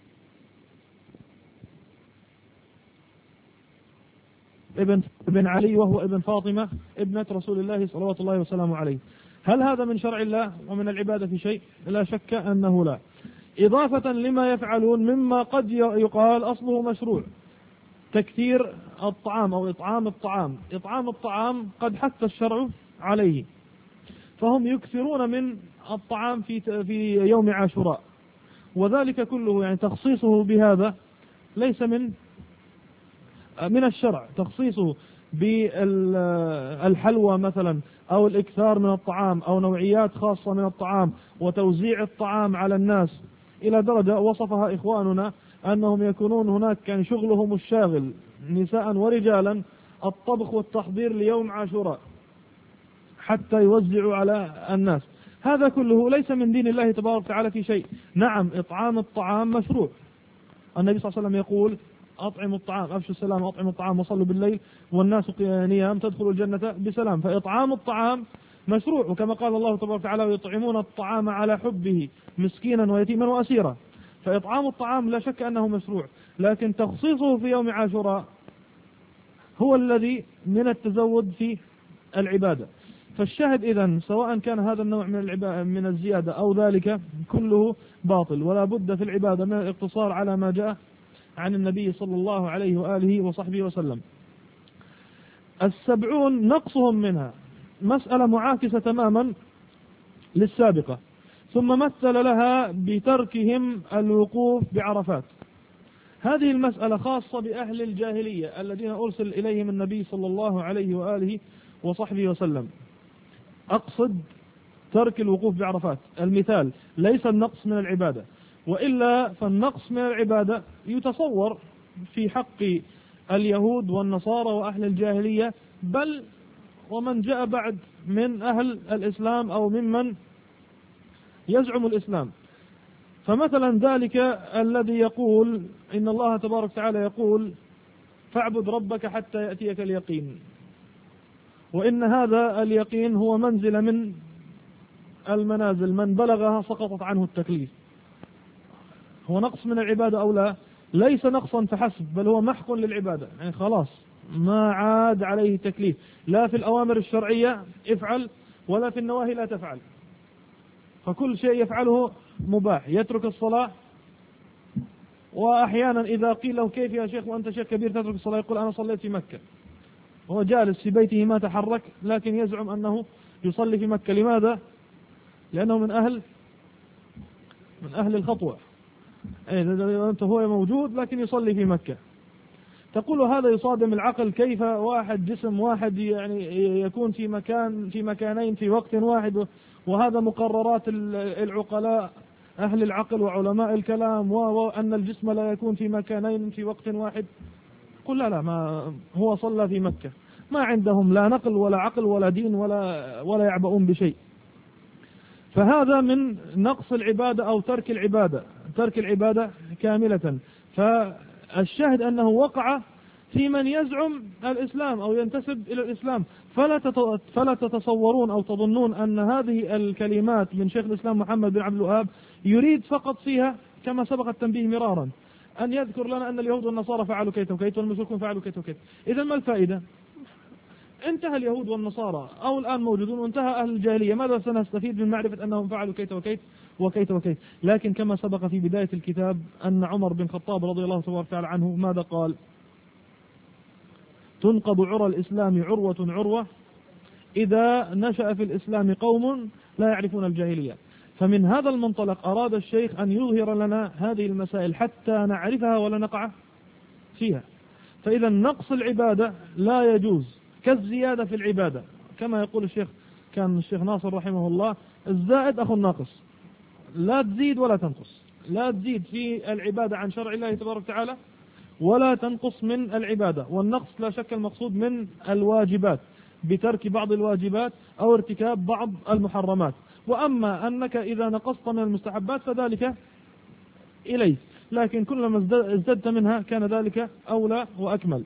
ابن علي وهو ابن فاطمة ابنة رسول الله صلوات الله وسلامه عليه. هل هذا من شرع الله ومن العبادة في شيء؟ لا شك أنه لا. إضافة لما يفعلون مما قد يقال أصله مشروع، تكثير الطعام أو إطعام الطعام. إطعام الطعام قد حث الشرع عليه، فهم يكثرون من الطعام في يوم عاشوراء، وذلك كله يعني تخصيصه بهذا ليس من الشرع. تخصيصه بالحلوى مثلا أو الإكثار من الطعام أو نوعيات خاصة من الطعام وتوزيع الطعام على الناس إلى درجة وصفها إخواننا أنهم يكونون هناك كان شغلهم الشاغل نساء ورجالا الطبخ والتحضير ليوم عاشوراء حتى يوزعوا على الناس. هذا كله ليس من دين الله تبارك وتعالى في شيء. نعم إطعام الطعام مشروع، النبي صلى الله عليه وسلم يقول أطعموا الطعام، أفشوا السلام، أطعموا الطعام وصلوا بالليل والناس نيام تدخلوا الجنة بسلام. فإطعام الطعام مشروع، وكما قال الله تبارك وتعالى ويطعمون الطعام على حبه مسكينا ويتيما وأسيرا. فإطعام الطعام لا شك أنه مشروع، لكن تخصيصه في يوم عاشوراء هو الذي من التزود في العبادة. فالشاهد إذن سواء كان هذا النوع من الزيادة أو ذلك كله باطل، ولا بد في العبادة من الاقتصار على ما جاء عن النبي صلى الله عليه وآله وصحبه وسلم. 70 نقصهم منها مسألة معاكسة تماما للسابقة، ثم مثل لها بتركهم الوقوف بعرفات. هذه المسألة خاصة بأهل الجاهلية الذين أرسل إليهم النبي صلى الله عليه وآله وصحبه وسلم. أقصد ترك الوقوف بعرفات، المثال ليس النقص من العبادة، وإلا فالنقص من العبادة يتصور في حق اليهود والنصارى وأهل الجاهلية، بل ومن جاء بعد من أهل الإسلام أو ممن يزعم الإسلام. فمثلا ذلك الذي يقول إن الله تبارك وتعالى يقول فاعبد ربك حتى يأتيك اليقين، وإن هذا اليقين هو منزل من المنازل من بلغها سقطت عنه التكليف. هو نقص من العبادة أو لا؟ ليس نقصا فحسب، بل هو محق للعبادة، يعني خلاص ما عاد عليه تكليف، لا في الأوامر الشرعية افعل ولا في النواهي لا تفعل، فكل شيء يفعله مباح. يترك الصلاة، وأحيانا إذا قيل له كيف يا شيخ وأنت شيخ كبير تترك الصلاة، يقول أنا صليت في مكة، هو جالس في بيته ما تحرك، لكن يزعم أنه يصلي في مكة. لماذا؟ لأنه من أهل الخطوة، أنت هو موجود لكن يصلي في مكة. تقول هذا يصادم العقل، كيف واحد جسم واحد يعني يكون في مكانين في وقت واحد، وهذا مقررات العقلاء أهل العقل وعلماء الكلام، وأن الجسم لا يكون في مكانين في وقت واحد. قل لا ما هو صلى في مكة، ما عندهم لا نقل ولا عقل ولا دين ولا يعبؤون بشيء. فهذا من نقص العبادة أو ترك العبادة كاملة. فالشاهد أنه وقع في من يزعم الإسلام أو ينتسب إلى الإسلام. فلا تتصورون أو تظنون أن هذه الكلمات من شيخ الإسلام محمد بن عبد الوهاب يريد فقط فيها كما سبق التنبيه مرارا أن يذكر لنا أن اليهود والنصارى فعلوا كيت وكيت والمشركون فعلوا كيت وكيت. إذا ما الفائدة؟ انتهى اليهود والنصارى أو الآن موجودون، وانتهى أهل الجاهلية، ماذا سنستفيد من معرفة أنهم فعلوا كيت وكيت وكيت وكيت؟ لكن كما سبق في بداية الكتاب أن عمر بن الخطاب رضي الله تبارك وتعالى عنه ماذا قال؟ تنقض عرى الإسلام عروة عروة إذا نشأ في الإسلام قوم لا يعرفون الجاهلية. فمن هذا المنطلق أراد الشيخ أن يظهر لنا هذه المسائل حتى نعرفها ولا نقع فيها. فإذا نقص العبادة لا يجوز كالزيادة في العبادة، كما يقول الشيخ كان الشيخ ناصر رحمه الله الزائد أخو الناقص، لا تزيد ولا تنقص، لا تزيد في العبادة عن شرع الله تبارك وتعالى ولا تنقص من العبادة. والنقص لا شك المقصود من الواجبات بترك بعض الواجبات أو ارتكاب بعض المحرمات. وأما أنك إذا نقصت من المستحبات فذلك إليه، لكن كلما ازددت منها كان ذلك أولى وأكمل.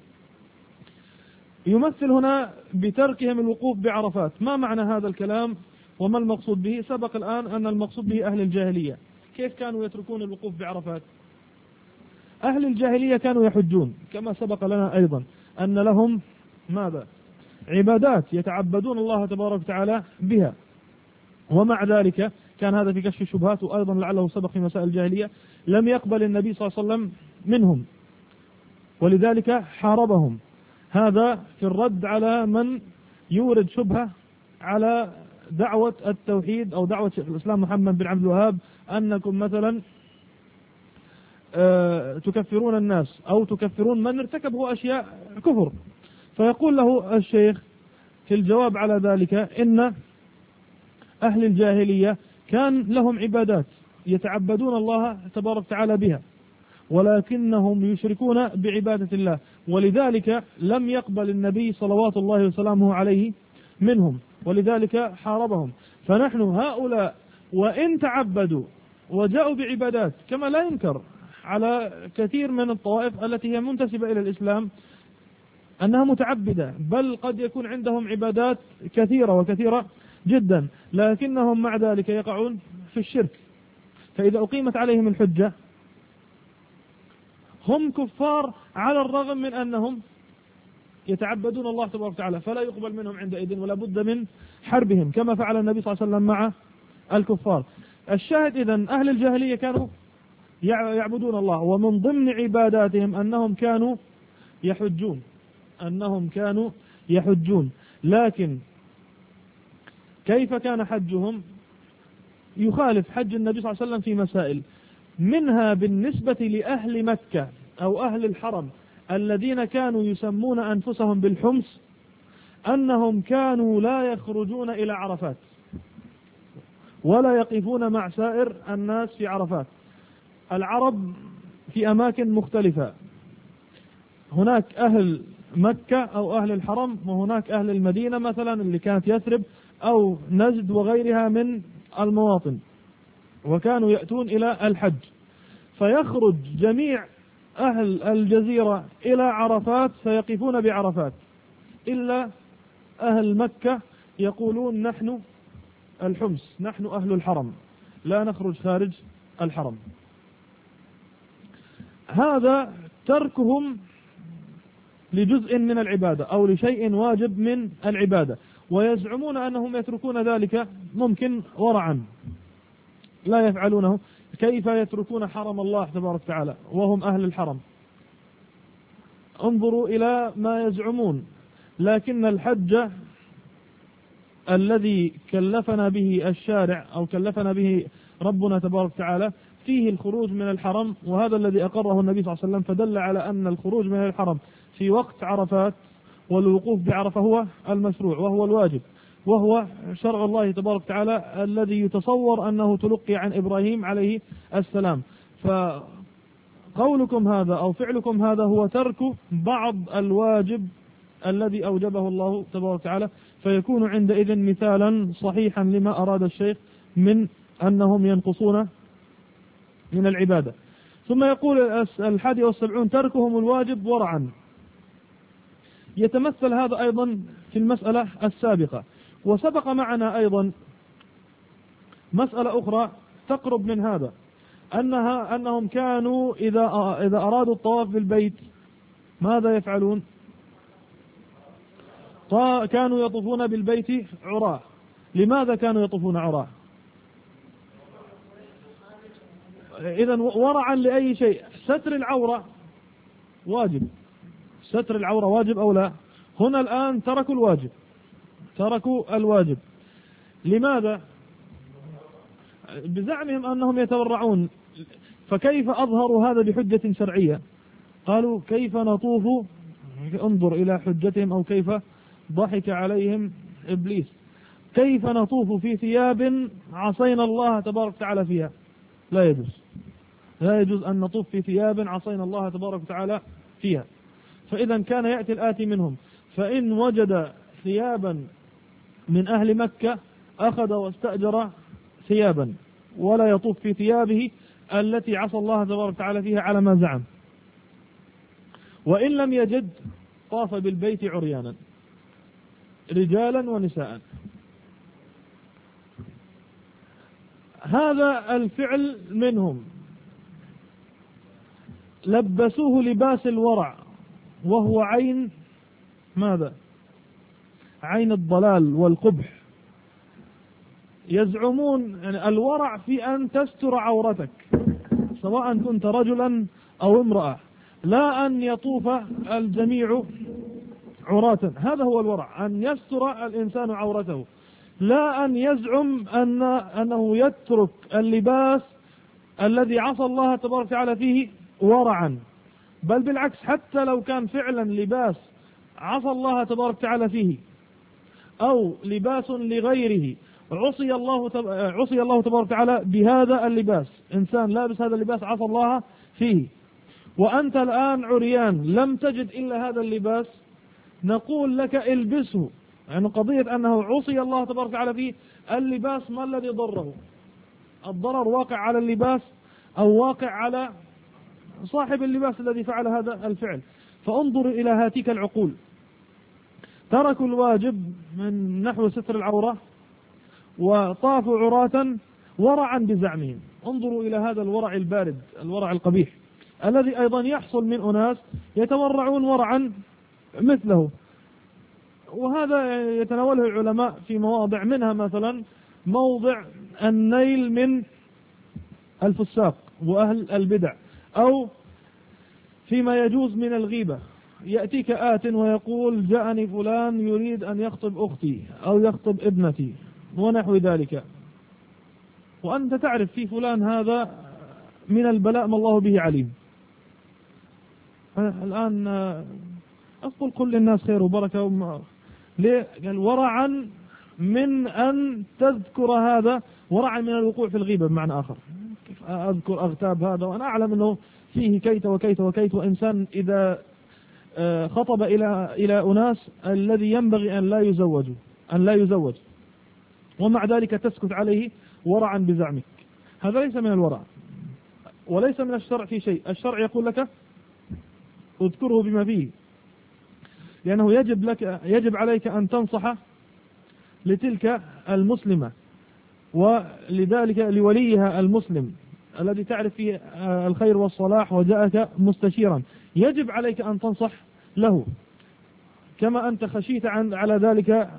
يمثل هنا بتركهم الوقوف بعرفات. ما معنى هذا الكلام وما المقصود به؟ سبق الآن أن المقصود به أهل الجاهلية. كيف كانوا يتركون الوقوف بعرفات؟ أهل الجاهلية كانوا يحجون، كما سبق لنا أيضا أن لهم ماذا؟ عبادات يتعبدون الله تبارك وتعالى بها، ومع ذلك كان هذا في كشف الشبهات، وأيضا لعله سبق في مسائل الجاهلية لم يقبل النبي صلى الله عليه وسلم منهم، ولذلك حاربهم. هذا في الرد على من يورد شبهة على دعوة التوحيد أو دعوة شيخ الإسلام محمد بن عبد الوهاب أنكم مثلا تكفرون الناس أو تكفرون من ارتكبوا أشياء كفر. فيقول له الشيخ في الجواب على ذلك إن أهل الجاهلية كان لهم عبادات يتعبدون الله تبارك وتعالى بها، ولكنهم يشركون بعبادة الله، ولذلك لم يقبل النبي صلوات الله وسلامه عليه منهم، ولذلك حاربهم. فنحن هؤلاء وإن تعبدوا وجاءوا بعبادات، كما لا ينكر على كثير من الطوائف التي هي منتسبة إلى الإسلام أنها متعبدة، بل قد يكون عندهم عبادات كثيرة جدا، لكنهم مع ذلك يقعون في الشرك. فإذا أقيمت عليهم الحجة هم كفار على الرغم من أنهم يتعبدون الله تبارك وتعالى، فلا يقبل منهم عندئذ ولا بد من حربهم كما فعل النبي صلى الله عليه وسلم مع الكفار. الشاهد إذن أهل الجاهلية كانوا يعبدون الله، ومن ضمن عباداتهم أنهم كانوا يحجون. لكن كيف كان حجهم؟ يخالف حج النبي صلى الله عليه وسلم في مسائل، منها بالنسبة لأهل مكة أو أهل الحرم الذين كانوا يسمون أنفسهم بالحمص، أنهم كانوا لا يخرجون إلى عرفات ولا يقفون مع سائر الناس في عرفات. العرب في أماكن مختلفة، هناك أهل مكة أو أهل الحرم، وهناك أهل المدينة مثلا اللي كانت يثرب أو نجد وغيرها من المواطن، وكانوا يأتون إلى الحج، فيخرج جميع أهل الجزيرة إلى عرفات فيقفون بعرفات، إلا أهل مكة يقولون نحن الحمص، نحن أهل الحرم، لا نخرج خارج الحرم. هذا تركهم لجزء من العبادة أو لشيء واجب من العبادة، ويزعمون أنهم يتركون ذلك ممكن ورعا لا يفعلونه. كيف يتركون حرم الله تبارك وتعالى وهم أهل الحرم؟ انظروا إلى ما يزعمون. لكن الحج الذي كلفنا به الشارع أو كلفنا به ربنا تبارك وتعالى فيه الخروج من الحرم، وهذا الذي أقره النبي صلى الله عليه وسلم، فدل على أن الخروج من الحرم في وقت عرفات والوقوف بعرفة هو المشروع وهو الواجب، وهو شرع الله تبارك وتعالى الذي يتصور أنه تلقي عن إبراهيم عليه السلام. فقولكم هذا أو فعلكم هذا هو ترك بعض الواجب الذي أوجبه الله تبارك وتعالى، فيكون عندئذ مثالا صحيحا لما أراد الشيخ من أنهم ينقصون من العبادة. ثم يقول 71 تركهم الواجب ورعا. يتمثل هذا أيضا في المسألة السابقة، وسبق معنا أيضا مسألة أخرى تقرب من هذا، أنهم كانوا إذا أرادوا الطواف بالبيت ماذا يفعلون؟ كانوا يطوفون بالبيت عراه. لماذا كانوا يطوفون عراه؟ إذن ورعا لأي شيء. ستر العورة واجب، ستر العورة واجب أو لا؟ هنا الآن تركوا الواجب. لماذا؟ بزعمهم أنهم يتورعون. فكيف أظهروا هذا بحجة شرعية؟ قالوا كيف نطوف، انظر إلى حجتهم، أو كيف ضحك عليهم إبليس، كيف نطوف في ثياب عصينا الله تبارك وتعالى فيها؟ لا يجوز أن نطوف في ثياب عصينا الله تبارك وتعالى فيها. فإذا كان يأتي الآتي منهم فإن وجد ثيابا من أهل مكة أخذ واستأجر ثيابا ولا يطوف في ثيابه التي عصى الله تبارك وتعالى فيها على ما زعم. وإن لم يجد طاف بالبيت عريانا رجالا ونساء. هذا الفعل منهم لبسوه لباس الورع، وهو عين ماذا؟ عين الضلال والقبح. يزعمون الورع في أن تستر عورتك سواء كنت رجلا أو امرأة، لا أن يطوف الجميع عراة. هذا هو الورع، أن يستر الإنسان عورته، لا أن يزعم أنه يترك اللباس الذي عصى الله تبارك وتعالى فيه ورعا، بل بالعكس، حتى لو كان فعلا لباس عصى الله تبارك وتعالى فيه أو لباس لغيره عصي الله تبارك وتعالى بهذا اللباس، إنسان لابس هذا اللباس عصى الله فيه، وأنت الآن عريان لم تجد إلا هذا اللباس، نقول لك البسه يعني قضية أنه عصي الله تبارك وتعالى فيه اللباس ما الذي ضره؟ الضرر واقع على اللباس أو واقع على صاحب اللباس الذي فعل هذا الفعل. فانظر إلى هاتيك العقول، تركوا الواجب من نحو ستر العورة وطافوا عراة ورعا بزعمهم. انظروا إلى هذا الورع البارد، الورع القبيح الذي أيضا يحصل من أناس يتورعون ورعا مثله. وهذا يتناوله العلماء في مواضع، منها مثلا موضع النيل من الفساق وأهل البدع، أو فيما يجوز من الغيبة. يأتيك آت ويقول جاءني فلان يريد أن يخطب أختي أو يخطب ابنتي ونحو ذلك، وأنت تعرف في فلان هذا من البلاء ما الله به عليم. الآن أقول كل الناس خير وبركة، ليه؟ قال ورعا من أن تذكر هذا، ورعا من الوقوع في الغيبة بمعنى آخر. كيف أذكر أغتاب هذا وأنا أعلم أنه فيه كيت وكيت وكيت، وإنسان إذا خطب إلى أناس الذي ينبغي أن لا يزوج ومع ذلك تسكت عليه ورعا بزعمك، هذا ليس من الورع وليس من الشرع في شيء. الشرع يقول لك اذكره بما فيه، لأنه يجب عليك أن تنصح لتلك المسلمة، ولذلك لوليها المسلم الذي تعرف فيه الخير والصلاح وجاءك مستشيرا، يجب عليك أن تنصح له. كما أنت خشيت على ذلك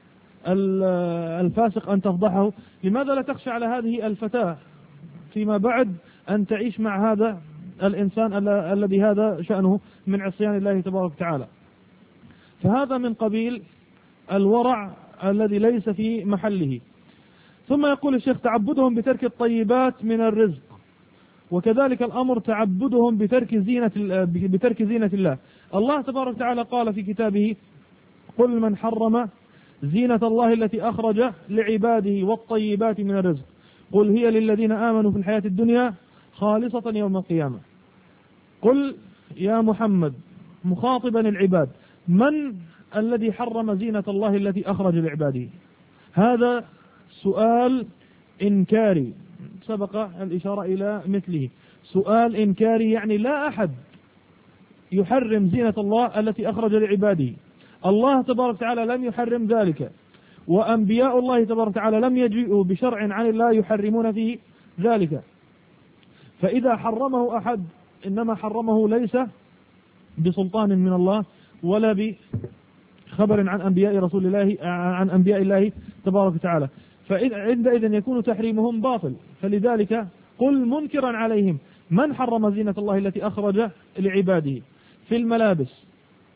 الفاسق أن تفضحه، لماذا لا تخشى على هذه الفتاة فيما بعد أن تعيش مع هذا الإنسان الذي هذا شأنه من عصيان الله تبارك وتعالى؟ فهذا من قبيل الورع الذي ليس في محله. ثم يقول الشيخ تعبدهم بترك الطيبات من الرزق، وكذلك الأمر تعبدهم بترك زينة الله. الله تبارك وتعالى قال في كتابه قل من حرم زينة الله التي أخرج لعباده والطيبات من الرزق قل هي للذين آمنوا في الحياة الدنيا خالصة يوم القيامة. قل يا محمد مخاطبا العباد، من الذي حرم زينة الله التي أخرج لعباده؟ هذا سؤال إنكاري، سبق الإشارة إلى مثله. سؤال إنكاري يعني لا أحد يحرم زينة الله التي أخرج لعباده. الله تبارك وتعالى لم يحرم ذلك، وأنبياء الله تبارك وتعالى لم يجيئوا بشرع عن الله يحرمون فيه ذلك. فإذا حرمه أحد إنما حرمه ليس بسلطان من الله ولا بخبر عن أنبياء الله تبارك وتعالى، فعندئذ يكون تحريمهم باطل. فلذلك قل منكرا عليهم من حرم زينة الله التي أخرج لعباده في الملابس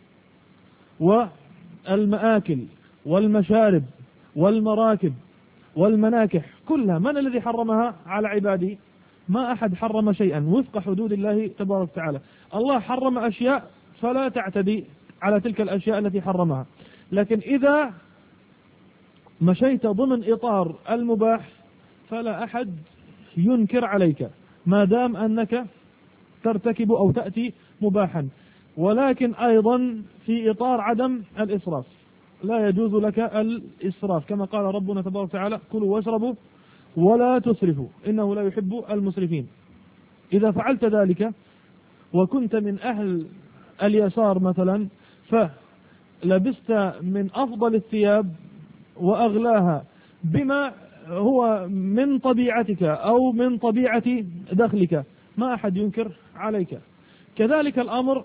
والمآكل والمشارب والمراكب والمناكح كلها، من الذي حرمها على عباده؟ ما أحد حرم شيئا وفق حدود الله تبارك وتعالى. الله حرم أشياء فلا تعتدي على تلك الأشياء التي حرمها، لكن إذا مشيت ضمن إطار المباح فلا أحد ينكر عليك ما دام أنك ترتكب أو تأتي مباحا، ولكن أيضا في إطار عدم الإسراف. لا يجوز لك الإسراف كما قال ربنا تبارك وتعالى كلوا واشربوا ولا تسرفوا إنه لا يحب المسرفين. إذا فعلت ذلك وكنت من أهل اليسار مثلا فلبست من أفضل الثياب وأغلاها بما هو من طبيعتك أو من طبيعة دخلك، ما أحد ينكر عليك. كذلك الأمر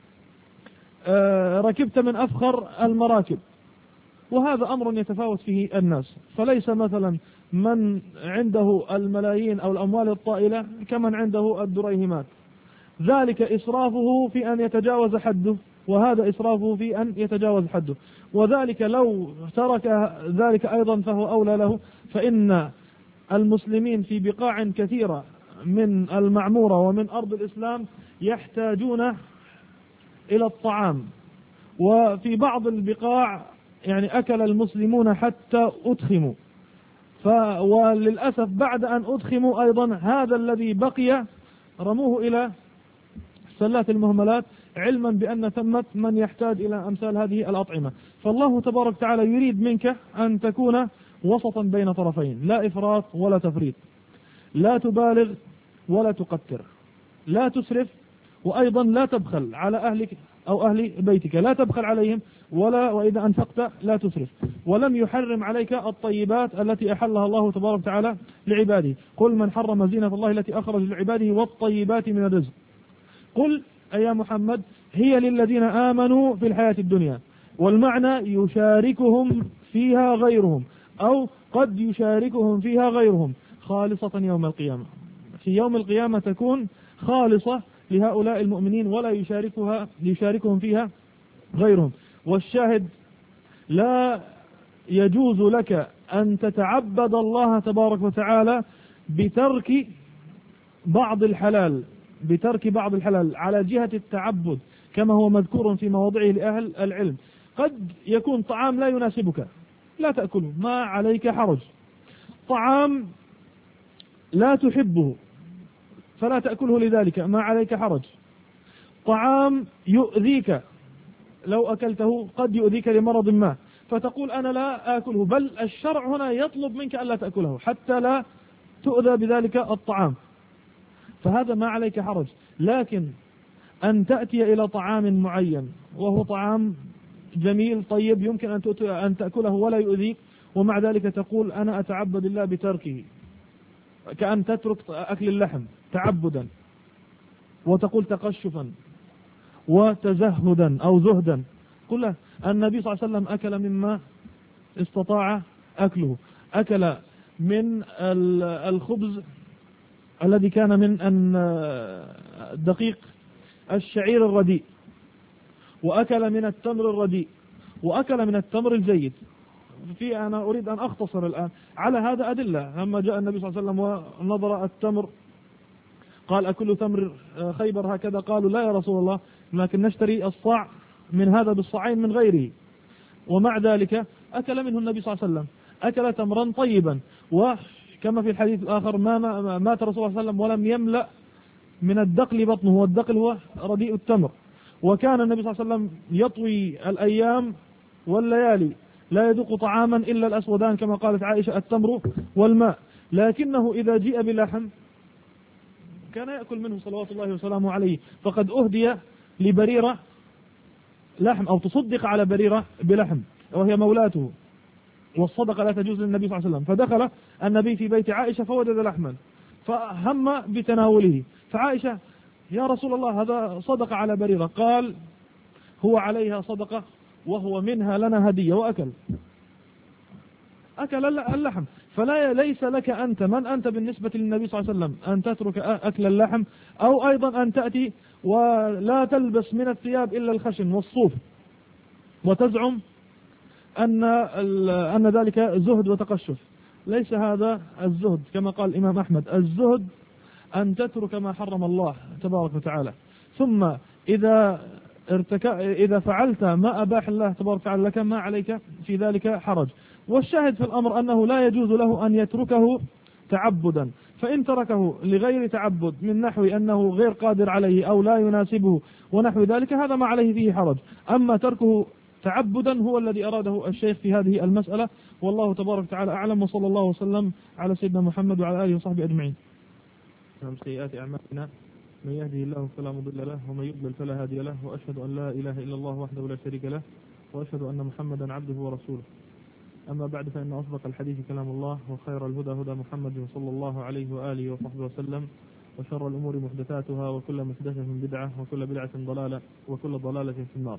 ركبت من أفخر المراكب، وهذا أمر يتفاوت فيه الناس، فليس مثلا من عنده الملايين أو الأموال الطائلة كمن عنده الدريهمات، ذلك إسرافه في أن يتجاوز حده، وهذا إسرافه في أن يتجاوز حده، وذلك لو ترك ذلك أيضا فهو أولى له. فإن المسلمين في بقاع كثيرة من المعمورة ومن أرض الإسلام يحتاجون إلى الطعام، وفي بعض البقاع يعني أكل المسلمون حتى أدخموا، وللأسف بعد أن أدخموا أيضا هذا الذي بقي رموه إلى سلات المهملات علما بأن ثمة من يحتاج إلى أمثال هذه الأطعمة. فالله تبارك وتعالى يريد منك أن تكون وسطا بين طرفين، لا إفراط ولا تفريط، لا تبالغ ولا تقتر، لا تسرف، وأيضا لا تبخل على أهلك أو أهل بيتك، لا تبخل عليهم، وإذا أنفقت لا تسرف. ولم يحرم عليك الطيبات التي أحلها الله تبارك وتعالى لعباده. قل من حرم زينة الله التي أخرج لعباده والطيبات من الرزق. قل يا محمد هي للذين آمنوا في الحياة الدنيا، والمعنى يشاركهم فيها غيرهم، أو قد يشاركهم فيها غيرهم خالصة يوم القيامة. في يوم القيامة تكون خالصة لهؤلاء المؤمنين ولا يشاركهم فيها غيرهم. والشاهد لا يجوز لك أن تتعبد الله تبارك وتعالى بترك بعض الحلال على جهة التعبد كما هو مذكور في مواضعه لأهل العلم. قد يكون طعام لا يناسبك لا تأكله، ما عليك حرج. طعام لا تحبه فلا تأكله لذلك، ما عليك حرج. طعام يؤذيك لو أكلته قد يؤذيك لمرض ما، فتقول أنا لا آكله، بل الشرع هنا يطلب منك ألا تأكله حتى لا تؤذى بذلك الطعام، فهذا ما عليك حرج. لكن أن تأتي إلى طعام معين وهو طعام جميل طيب يمكن أن تأكله ولا يؤذيك، ومع ذلك تقول أنا أتعبد الله بتركه، كأن تترك أكل اللحم تعبدا، وتقول تقشفا وتزهدا أو زهدا. قل له النبي صلى الله عليه وسلم أكل مما استطاع أكله، أكل من الخبز الذي كان من دقيق الشعير الرديء، وأكل من التمر الرديء، وأكل من التمر الجيد. أنا أريد أن أختصر الآن على هذا أدلة. لما جاء النبي صلى الله عليه وسلم ونظر التمر قال أكل تمر خيبر هكذا؟ قالوا لا يا رسول الله، لكن نشتري الصاع من هذا بالصاعين من غيره. ومع ذلك أكل منه النبي صلى الله عليه وسلم، أكل تمرا طيبا. وكما في الحديث الآخر مات رسول الله صلى الله عليه وسلم ولم يملأ من الدقل بطنه، والدقل هو رديء التمر. وكان النبي صلى الله عليه وسلم يطوي الأيام والليالي لا يذوق طعاما إلا الأسودان كما قالت عائشة التمر والماء، لكنه إذا جيء بلحم كان يأكل منه صلوات الله وسلامه عليه. فقد أهدي لبريرة لحم، أو تصدق على بريرة بلحم وهي مولاته، والصدقة لا تجوز للنبي صلى الله عليه وسلم. فدخل النبي في بيت عائشة فوجد لحما فهم بتناوله، فعائشة يا رسول الله هذا صدقة على بريرة، قال هو عليها صدقة وهو منها لنا هدية، وأكل اللحم. ليس لك أنت من أنت بالنسبة للنبي صلى الله عليه وسلم أن تترك أكل اللحم، أو أيضا أن تأتي ولا تلبس من الثياب إلا الخشن والصوف وتزعم أن ذلك زهد وتقشف. ليس هذا الزهد كما قال الإمام أحمد، الزهد أن تترك ما حرم الله تبارك وتعالى، ثم إذا فعلت ما أباح الله تبارك وتعالى لك ما عليك في ذلك حرج. والشاهد في الأمر أنه لا يجوز له أن يتركه تعبدا، فإن تركه لغير تعبد من نحو أنه غير قادر عليه أو لا يناسبه ونحو ذلك هذا ما عليه فيه حرج. أما تركه تعبدا هو الذي أراده الشيخ في هذه المسألة، والله تبارك وتعالى أعلم، وصلى الله وسلم على سيدنا محمد وعلى آله وصحبه أجمعين. من سيئات أعمالنا من يهده الله فلا مضل له ومن يضلل فلا هادي له، وأشهد أن لا إله إلا الله وحده لا شريك له، وأشهد أن محمدا عبده ورسوله. أما بعد، فإن أصدق الحديث كلام الله، وخير الهدى هدى محمد صلى الله عليه وآله وصحبه وسلم، وشر الأمور محدثاتها، وكل محدثة بدعة، وكل بدعة ضلالة، وكل ضلالة في النار.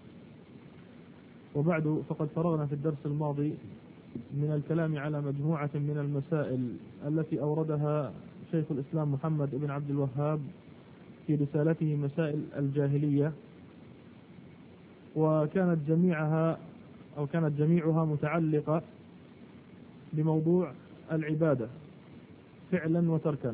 وبعد، فقد فرغنا في الدرس الماضي من الكلام على مجموعة من المسائل التي أوردها شيخ الإسلام محمد بن عبد الوهاب في رسالته مسائل الجاهلية، وكانت جميعها متعلقة بموضوع العبادة فعلا وتركا،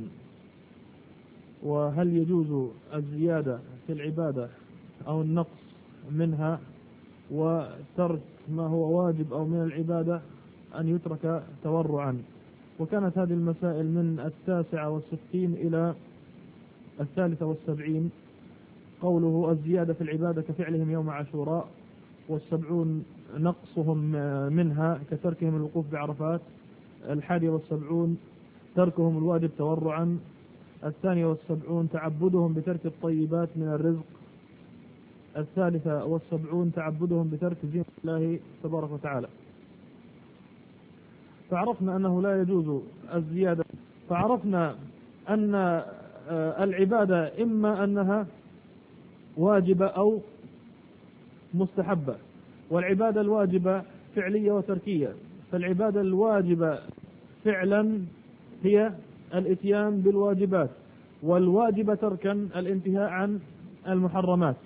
وهل يجوز الزيادة في العبادة أو النقص منها، وترك ما هو واجب أو من العبادة أن يترك تورعا. وكانت هذه المسائل من 69 إلى 73 قوله الزيادة في العبادة كفعلهم يوم عاشوراء، والسبعون نقصهم منها كتركهم الوقوف بعرفات. 71 تركهم الواجب تورعا. 72 تعبدهم بترك الطيبات من الرزق. 73 تعبدهم بترك زينة الله تبارك وتعالى. فعرفنا أنه لا يجوز الزيادة. فعرفنا أن العبادة إما أنها واجبة أو مستحبة، والعبادة الواجبة فعلية وتركية. فالعبادة الواجبة فعلا هي الاتيان بالواجبات، والواجبة تركا الانتهاء عن المحرمات.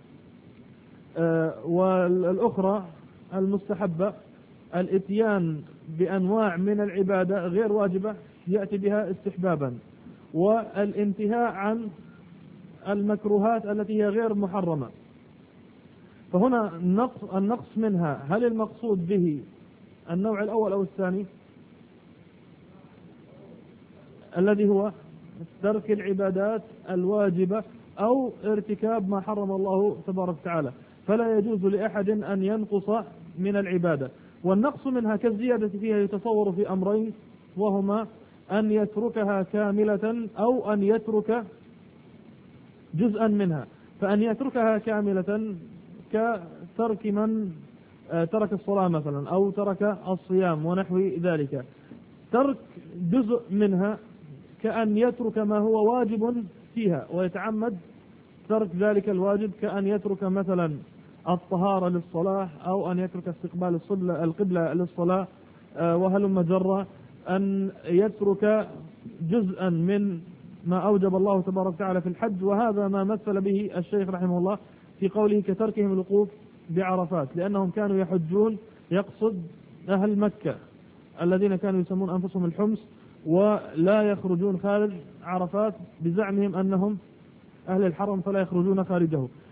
والأخرى المستحبة الاتيان بأنواع من العبادة غير واجبة يأتي بها استحبابا، والانتهاء عن المكروهات التي هي غير محرمة. فهنا النقص منها، هل المقصود به النوع الأول أو الثاني الذي هو ترك العبادات الواجبة أو ارتكاب ما حرم الله تبارك وتعالى؟ فلا يجوز لأحد أن ينقص من العبادة. والنقص منها كالزيادة فيها يتصور في أمرين، وهما أن يتركها كاملة أو أن يترك جزءا منها. فأن يتركها كاملة كترك من ترك الصلاة مثلا أو ترك الصيام ونحو ذلك. ترك جزء منها كأن يترك ما هو واجب فيها ويتعمد ترك ذلك الواجب، كأن يترك مثلا الطهارة للصلاة أو أن يترك استقبال القبلة للصلاة وهلم جرة. أن يترك جزءا من ما أوجب الله تبارك وتعالى في الحج، وهذا ما مثل به الشيخ رحمه الله في قوله كتركهم الوقوف بعرفات، لأنهم كانوا يحجون يقصد أهل مكة الذين كانوا يسمون أنفسهم الحمص ولا يخرجون خارج عرفات بزعمهم أنهم أهل الحرم فلا يخرجون خارجه.